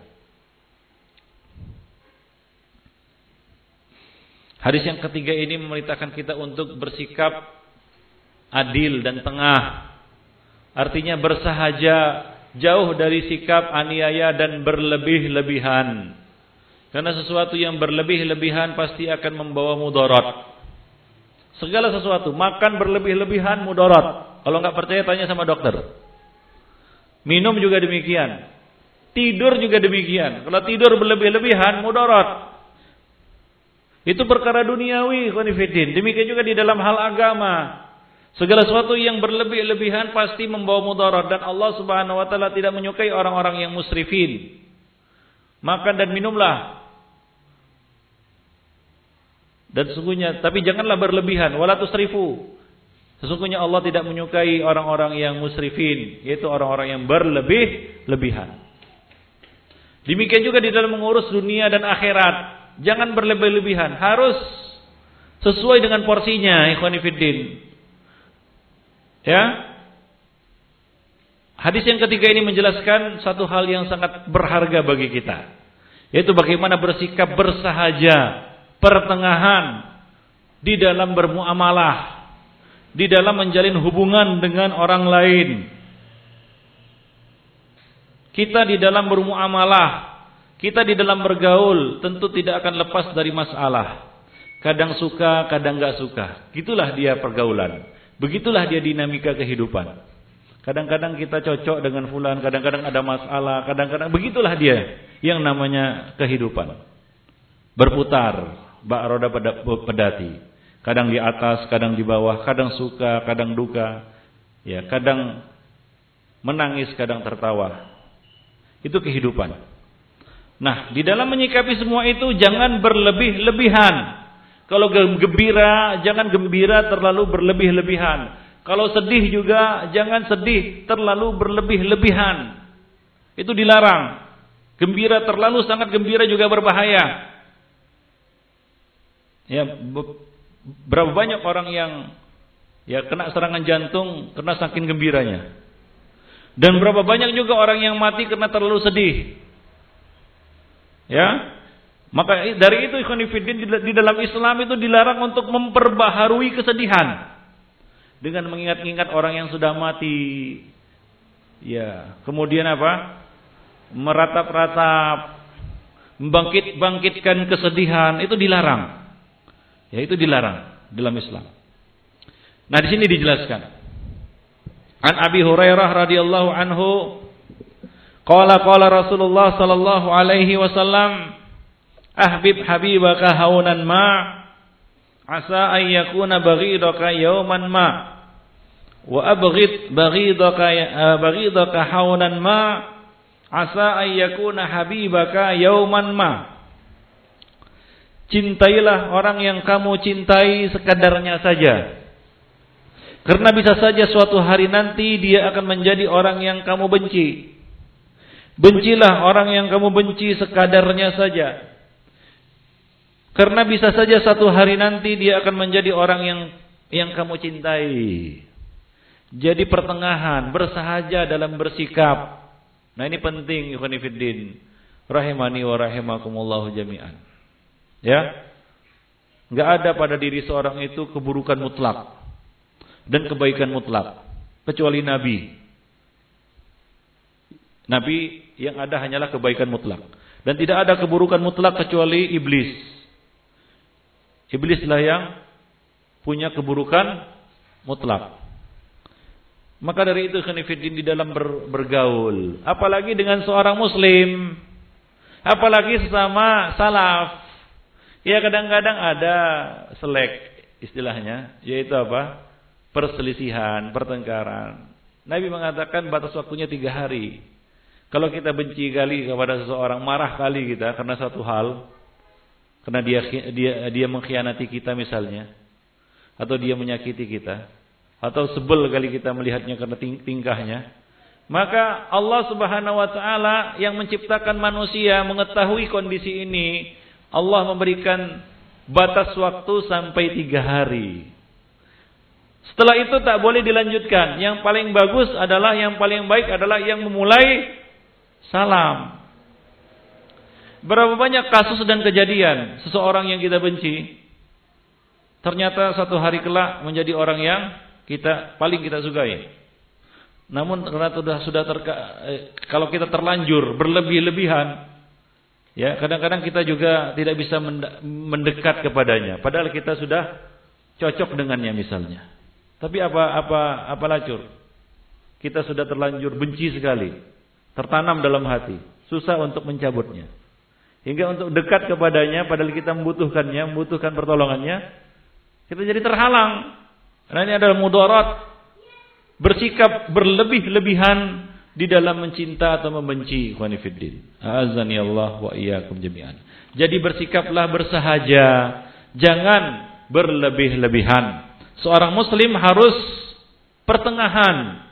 Hadis yang ketiga ini memerintahkan kita untuk bersikap adil dan tengah. Artinya bersahaja, jauh dari sikap aniaya dan berlebih-lebihan. Karena sesuatu yang berlebih-lebihan pasti akan membawa mudarat. Segala sesuatu, makan berlebih-lebihan mudarat. Kalau enggak percaya tanya sama dokter. Minum juga demikian. Tidur juga demikian. Kalau tidur berlebih-lebihan mudarat. Itu perkara duniawi, khonifidin. Demikian juga di dalam hal agama. Segala sesuatu yang berlebih-lebihan pasti membawa mudarat. Dan Allah subhanahu wa ta'ala tidak menyukai orang-orang yang musrifin. Makan dan minumlah. Dan sesungguhnya, tapi janganlah berlebihan. Wala tusrifu. Sesungguhnya Allah tidak menyukai orang-orang yang musrifin. Yaitu orang-orang yang berlebih-lebihan. Demikian juga di dalam mengurus dunia dan akhirat. Jangan berlebih-lebihan, harus sesuai dengan porsinya, ikhwani fiddin. Ya. Hadis yang ketiga ini menjelaskan satu hal yang sangat berharga bagi kita, yaitu bagaimana bersikap bersahaja, pertengahan di dalam bermuamalah, di dalam menjalin hubungan dengan orang lain. Kita di dalam bermuamalah, kita di dalam bergaul tentu tidak akan lepas dari masalah. Kadang suka, kadang gak suka. Gitulah dia pergaulan. Begitulah dia dinamika kehidupan. Kadang-kadang kita cocok dengan fulan, kadang-kadang ada masalah, kadang-kadang begitulah dia yang namanya kehidupan. Berputar, bak roda pedati. Kadang di atas, kadang di bawah, kadang suka, kadang duka. Ya, kadang menangis, kadang tertawa. Itu kehidupan. Nah, di dalam menyikapi semua itu jangan berlebih-lebihan. Kalau gembira, jangan gembira terlalu berlebih-lebihan. Kalau sedih juga, jangan sedih terlalu berlebih-lebihan. Itu dilarang. Gembira terlalu sangat gembira juga berbahaya. Ya, berapa banyak orang yang ya kena serangan jantung karena saking gembiranya. Dan berapa banyak juga orang yang mati karena terlalu sedih. Ya, maka dari itu ikhwan fillah di dalam Islam itu dilarang untuk memperbaharui kesedihan dengan mengingat-ingat orang yang sudah mati. Ya, kemudian apa? Meratap-ratap, membangkitkan kesedihan itu dilarang. Ya, itu dilarang dalam Islam. Nah, di sini dijelaskan. An Abi Hurairah radhiyallahu anhu qala Rasulullah sallallahu alaihi wasallam ahbib habibaka haunan ma asa an yakuna baghidaka yawman ma wa abghid baghidaka haunan ma asa an yakuna habibaka yawman ma. Cintailah orang yang kamu cintai sekadarnya saja, karena bisa saja suatu hari nanti dia akan menjadi orang yang kamu benci. Bencilah orang yang kamu benci sekadarnya saja, karena bisa saja satu hari nanti dia akan menjadi orang yang kamu cintai. Jadi pertengahan, bersahaja dalam bersikap. Nah, ini penting ikhwan fillah rahimani wa rahimakumullah jami'an. Ya. Enggak ada pada diri seorang itu keburukan mutlak dan kebaikan mutlak kecuali nabi. Nabi yang ada hanyalah kebaikan mutlak. Dan tidak ada keburukan mutlak kecuali iblis. Iblislah yang punya keburukan mutlak. Maka dari itu khonifuddin di dalam bergaul, apalagi dengan seorang muslim, apalagi sesama salaf, ya kadang-kadang ada selek istilahnya, yaitu apa? Perselisihan, pertengkaran. Nabi mengatakan batas waktunya 3 hari. Kalau kita benci kali kepada seseorang, marah kali kita karena satu hal, karena dia mengkhianati kita misalnya, atau dia menyakiti kita, atau sebel kali kita melihatnya karena tingkahnya, maka Allah Subhanahu wa taala yang menciptakan manusia mengetahui kondisi ini, Allah memberikan batas waktu sampai 3 hari. Setelah itu tak boleh dilanjutkan. Yang paling bagus adalah, yang paling baik adalah yang memulai salam. Berapa banyak kasus dan kejadian seseorang yang kita benci, ternyata satu hari kelak menjadi orang yang paling kita sukai. Namun karena kalau kita terlanjur berlebih-lebihan, ya kadang-kadang kita juga tidak bisa mendekat kepadanya. Padahal kita sudah cocok dengannya misalnya. Tapi apa lacur? Kita sudah terlanjur benci sekali, tertanam dalam hati, susah untuk mencabutnya. Hingga untuk dekat kepadanya, padahal kita membutuhkannya, membutuhkan pertolongannya, kita jadi terhalang. Karena ini adalah mudarat, bersikap berlebih-lebihan di dalam mencinta atau membenci. Ikhwani fiddin, a'azzani Allah wa iyyakum jami'an. Jadi bersikaplah bersahaja, jangan berlebih-lebihan. Seorang muslim harus pertengahan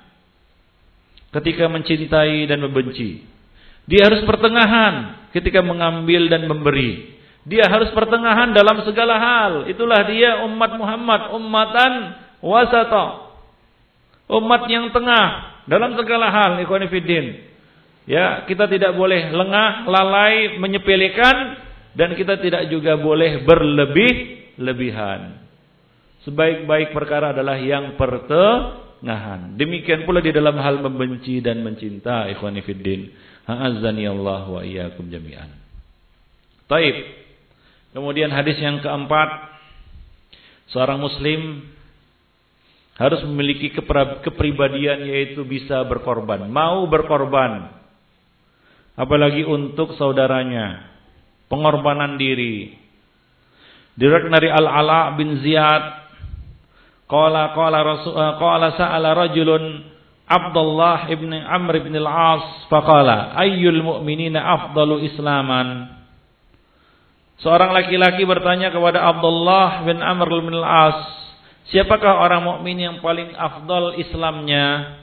ketika mencintai dan membenci. Dia harus pertengahan ketika mengambil dan memberi. Dia harus pertengahan dalam segala hal. Itulah dia umat Muhammad, ummatan wasata. Umat yang tengah dalam segala hal, ikhwani fiddin. Ya, kita tidak boleh lengah, lalai, menyepelekan, dan kita tidak juga boleh berlebih-lebihan. Sebaik-baik perkara adalah yang pertengahan. Demikian pula di dalam hal membenci dan mencinta, ikhwani fiddin. A'azzani Allah wa iyyakum jami'an. Taib. Kemudian hadis yang keempat, seorang muslim harus memiliki kepribadian, yaitu bisa berkorban, mau berkorban, apalagi untuk saudaranya, pengorbanan diri. Diriwayatkan dari Al-Ala bin Ziyad, qala sa'ala rajulun Abdullah ibn Amr ibn al-As faqala ayyul mu'minina afdalu islaman. Seorang laki-laki bertanya kepada Abdullah bin Amr bin al-As, siapakah orang mukmin yang paling afdal Islamnya?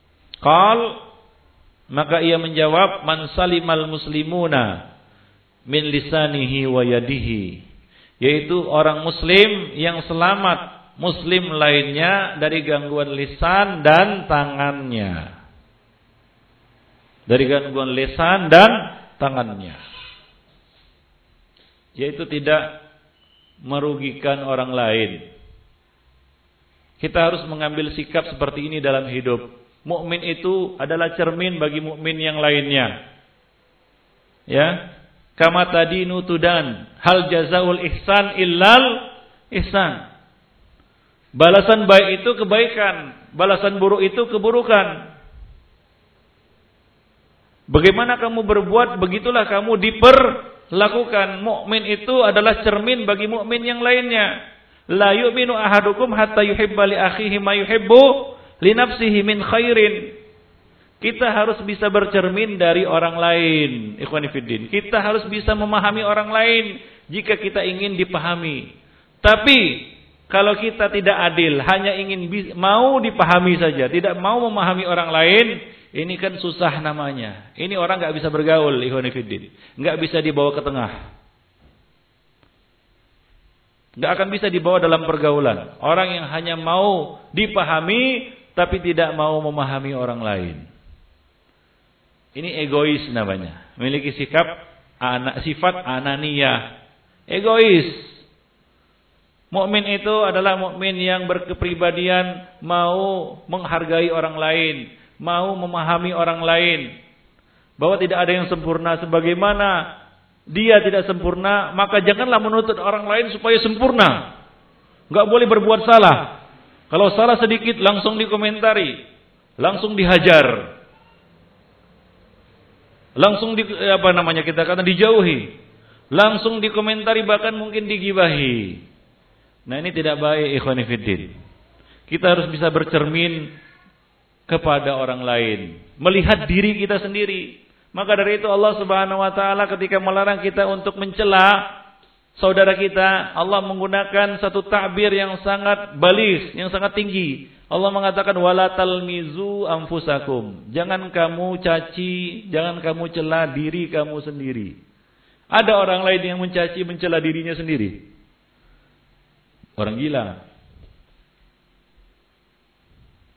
Maka ia menjawab, man salimal muslimuna min lisanihi wa yadihi, yaitu orang muslim yang selamat muslim lainnya dari gangguan lisan dan tangannya. Dari gangguan lisan dan tangannya, yaitu tidak merugikan orang lain. Kita harus mengambil sikap seperti ini dalam hidup. Mukmin itu adalah cermin bagi mukmin yang lainnya. Ya, kama tadinu tudan, hal jazaul ihsan illal ihsan. Balasan baik itu kebaikan, balasan buruk itu keburukan. Bagaimana kamu berbuat, begitulah kamu diperlakukan. Mukmin itu adalah cermin bagi mukmin yang lainnya. La yu'minu ahadukum hatta yuhibba li akhihi ma yuhibbu li nafsihi min khairin. Kita harus bisa bercermin dari orang lain, ikhwani fiddin. Kita harus bisa memahami orang lain jika kita ingin dipahami. Tapi kalau kita tidak adil, hanya ingin mau dipahami saja, tidak mau memahami orang lain, ini kan susah namanya. Ini orang enggak bisa bergaul, ikhwani fiddin. Enggak bisa dibawa ke tengah. Enggak akan bisa dibawa dalam pergaulan. Orang yang hanya mau dipahami tapi tidak mau memahami orang lain. Ini egois namanya. Memiliki sifat ananiyah. Egois. Mukmin itu adalah mukmin yang berkepribadian mau menghargai orang lain, mau memahami orang lain, bahwa tidak ada yang sempurna. Sebagaimana dia tidak sempurna, maka janganlah menuntut orang lain supaya sempurna. Enggak boleh berbuat salah. Kalau salah sedikit langsung dikomentari, langsung dihajar, langsung dijauhi, langsung dikomentari, bahkan mungkin digibahi. Nah, ini tidak baik, ikhwani fiddin. Kita harus bisa bercermin kepada orang lain, melihat diri kita sendiri. Maka dari itu Allah Subhanahu wa taala ketika melarang kita untuk mencela saudara kita, Allah menggunakan satu takbir yang sangat baligh, yang sangat tinggi. Allah mengatakan wala talmizu anfusakum. Jangan kamu caci, jangan kamu cela diri kamu sendiri. Ada orang lain yang mencaci, mencela dirinya sendiri. Orang gila.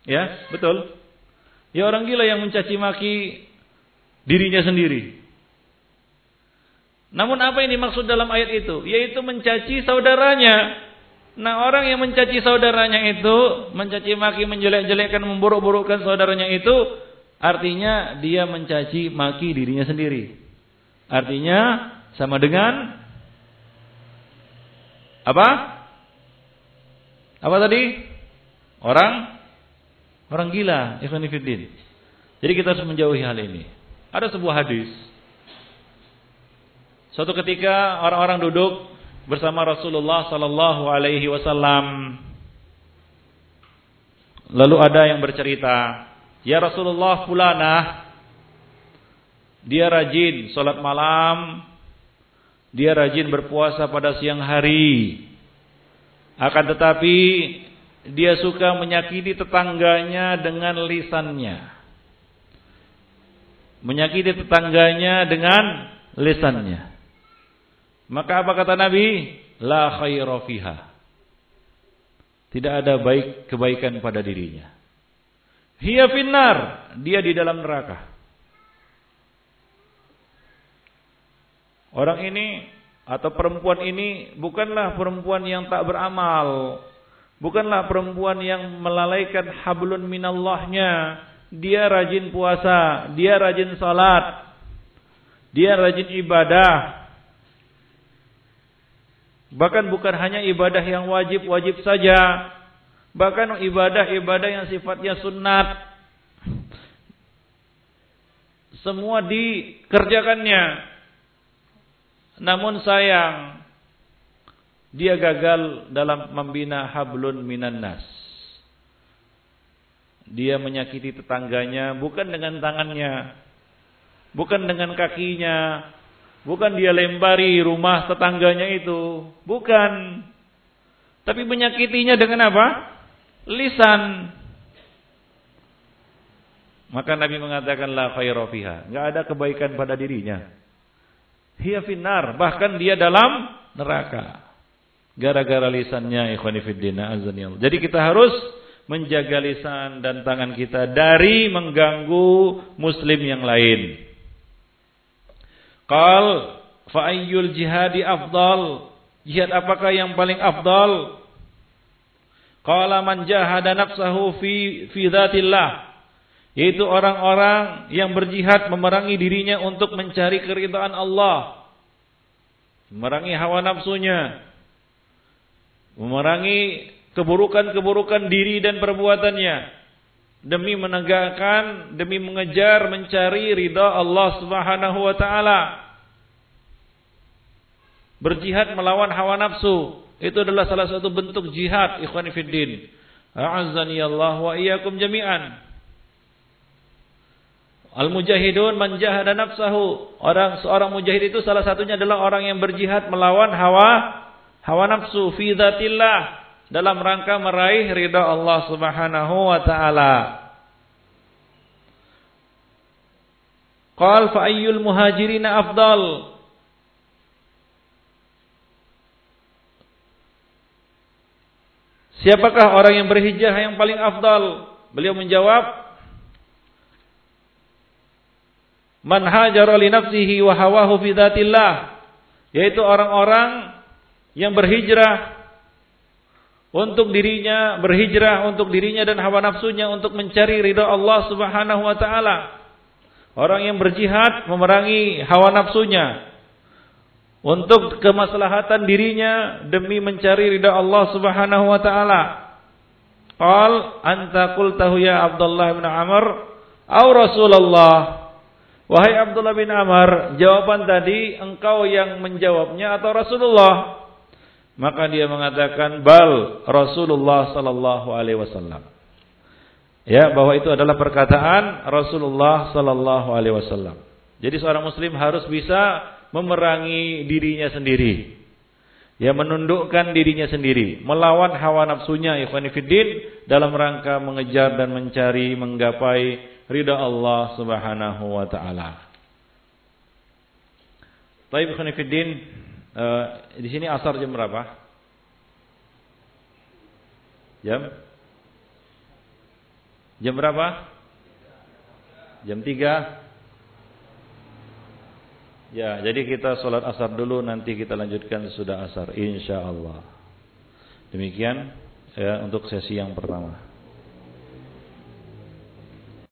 Ya, betul. Ya orang gila yang mencaci maki dirinya sendiri. Namun apa yang dimaksud dalam ayat itu? Yaitu mencaci saudaranya. Nah, orang yang mencaci saudaranya itu, mencaci maki, menjelek-jelekkan, memburuk-burukkan saudaranya itu, artinya dia mencaci maki dirinya sendiri. Artinya sama dengan apa? Apa tadi? Orang gila, ikhwan fillah. Jadi kita harus menjauhi hal ini. Ada sebuah hadis. Suatu ketika orang-orang duduk bersama Rasulullah sallallahu alaihi wasallam. Lalu ada yang bercerita, "Ya Rasulullah, fulanah dia rajin salat malam, dia rajin berpuasa pada siang hari. Akan tetapi dia suka menyakiti tetangganya dengan lisannya." Menyakiti tetangganya dengan lisannya. Maka apa kata Nabi? La khaira fiha. Tidak ada kebaikan pada dirinya. Hiya finnar, dia di dalam neraka. Orang ini atau perempuan ini bukanlah perempuan yang tak beramal. Bukanlah perempuan yang melalaikan hablun minallahnya. Dia rajin puasa, dia rajin salat, dia rajin ibadah. Bahkan bukan hanya ibadah yang wajib-wajib saja, bahkan ibadah-ibadah yang sifatnya sunnat semua dikerjakannya. Namun sayang, dia gagal dalam membina hablun minan nas. Dia menyakiti tetangganya bukan dengan tangannya, bukan dengan kakinya, bukan dia lempari rumah tetangganya itu, bukan. Tapi menyakitinya dengan apa? Lisan. Maka Nabi mengatakan la khaira fiha, enggak ada kebaikan pada dirinya. Hiya finnar, bahkan dia dalam neraka. Gara-gara lisannya, ikhwani fiddin, azanillah. Jadi kita harus menjaga lisan dan tangan kita dari mengganggu muslim yang lain. Qal fa ayyul jihadi afdal? Jihad apakah yang paling afdal? Qala man jahada nafsahu fi dzatillah. Yaitu orang-orang yang berjihad memerangi dirinya untuk mencari keridhaan Allah. Memerangi hawa nafsunya. Memerangi keburukan-keburukan diri dan perbuatannya. Demi menegakkan, demi mengejar, mencari ridha Allah Subhanahu wa taala. Berjihad melawan hawa nafsu, itu adalah salah satu bentuk jihad, ikhwani fiddin. A'azzani Allah wa iyyakum jami'an. Al-mujahidun man jahada nafsahu. Seorang mujahid itu salah satunya adalah orang yang berjihad melawan hawa nafsu fi dzatillah, dalam rangka meraih ridha Allah Subhanahu wa taala. Qal fa ayyul muhajirina afdal? Siapakah orang yang berhijrah yang paling afdal? Beliau menjawab, man hajara li nafsihi wa hawahu fi dzatillah, yaitu orang-orang yang berhijrah untuk dirinya, dan hawa nafsunya untuk mencari ridha Allah Subhanahu wa taala. Orang yang berjihad memerangi hawa nafsunya untuk kemaslahatan dirinya demi mencari ridha Allah Subhanahu wa taala. Qal anta qultahu ya Abdullah bin Amr au Rasulullah? Wahai Abdullah bin Amr, jawaban tadi engkau yang menjawabnya atau Rasulullah? Maka dia mengatakan bal Rasulullah sallallahu alaihi wasallam. Ya, bahwa itu adalah perkataan Rasulullah sallallahu alaihi wasallam. Jadi seorang muslim harus bisa memerangi dirinya sendiri. Ya, menundukkan dirinya sendiri, melawan hawa nafsunya, ikhwani fiddin, dalam rangka mengejar dan mencari menggapai ridha Allah Subhanahu wa taala. Baik, ikhwani fiddin, di sini asar jam berapa? Jam Jam berapa? Jam 3. Ya, jadi kita sholat asar dulu, nanti kita lanjutkan sudah asar, insya Allah. Demikian ya untuk sesi yang pertama.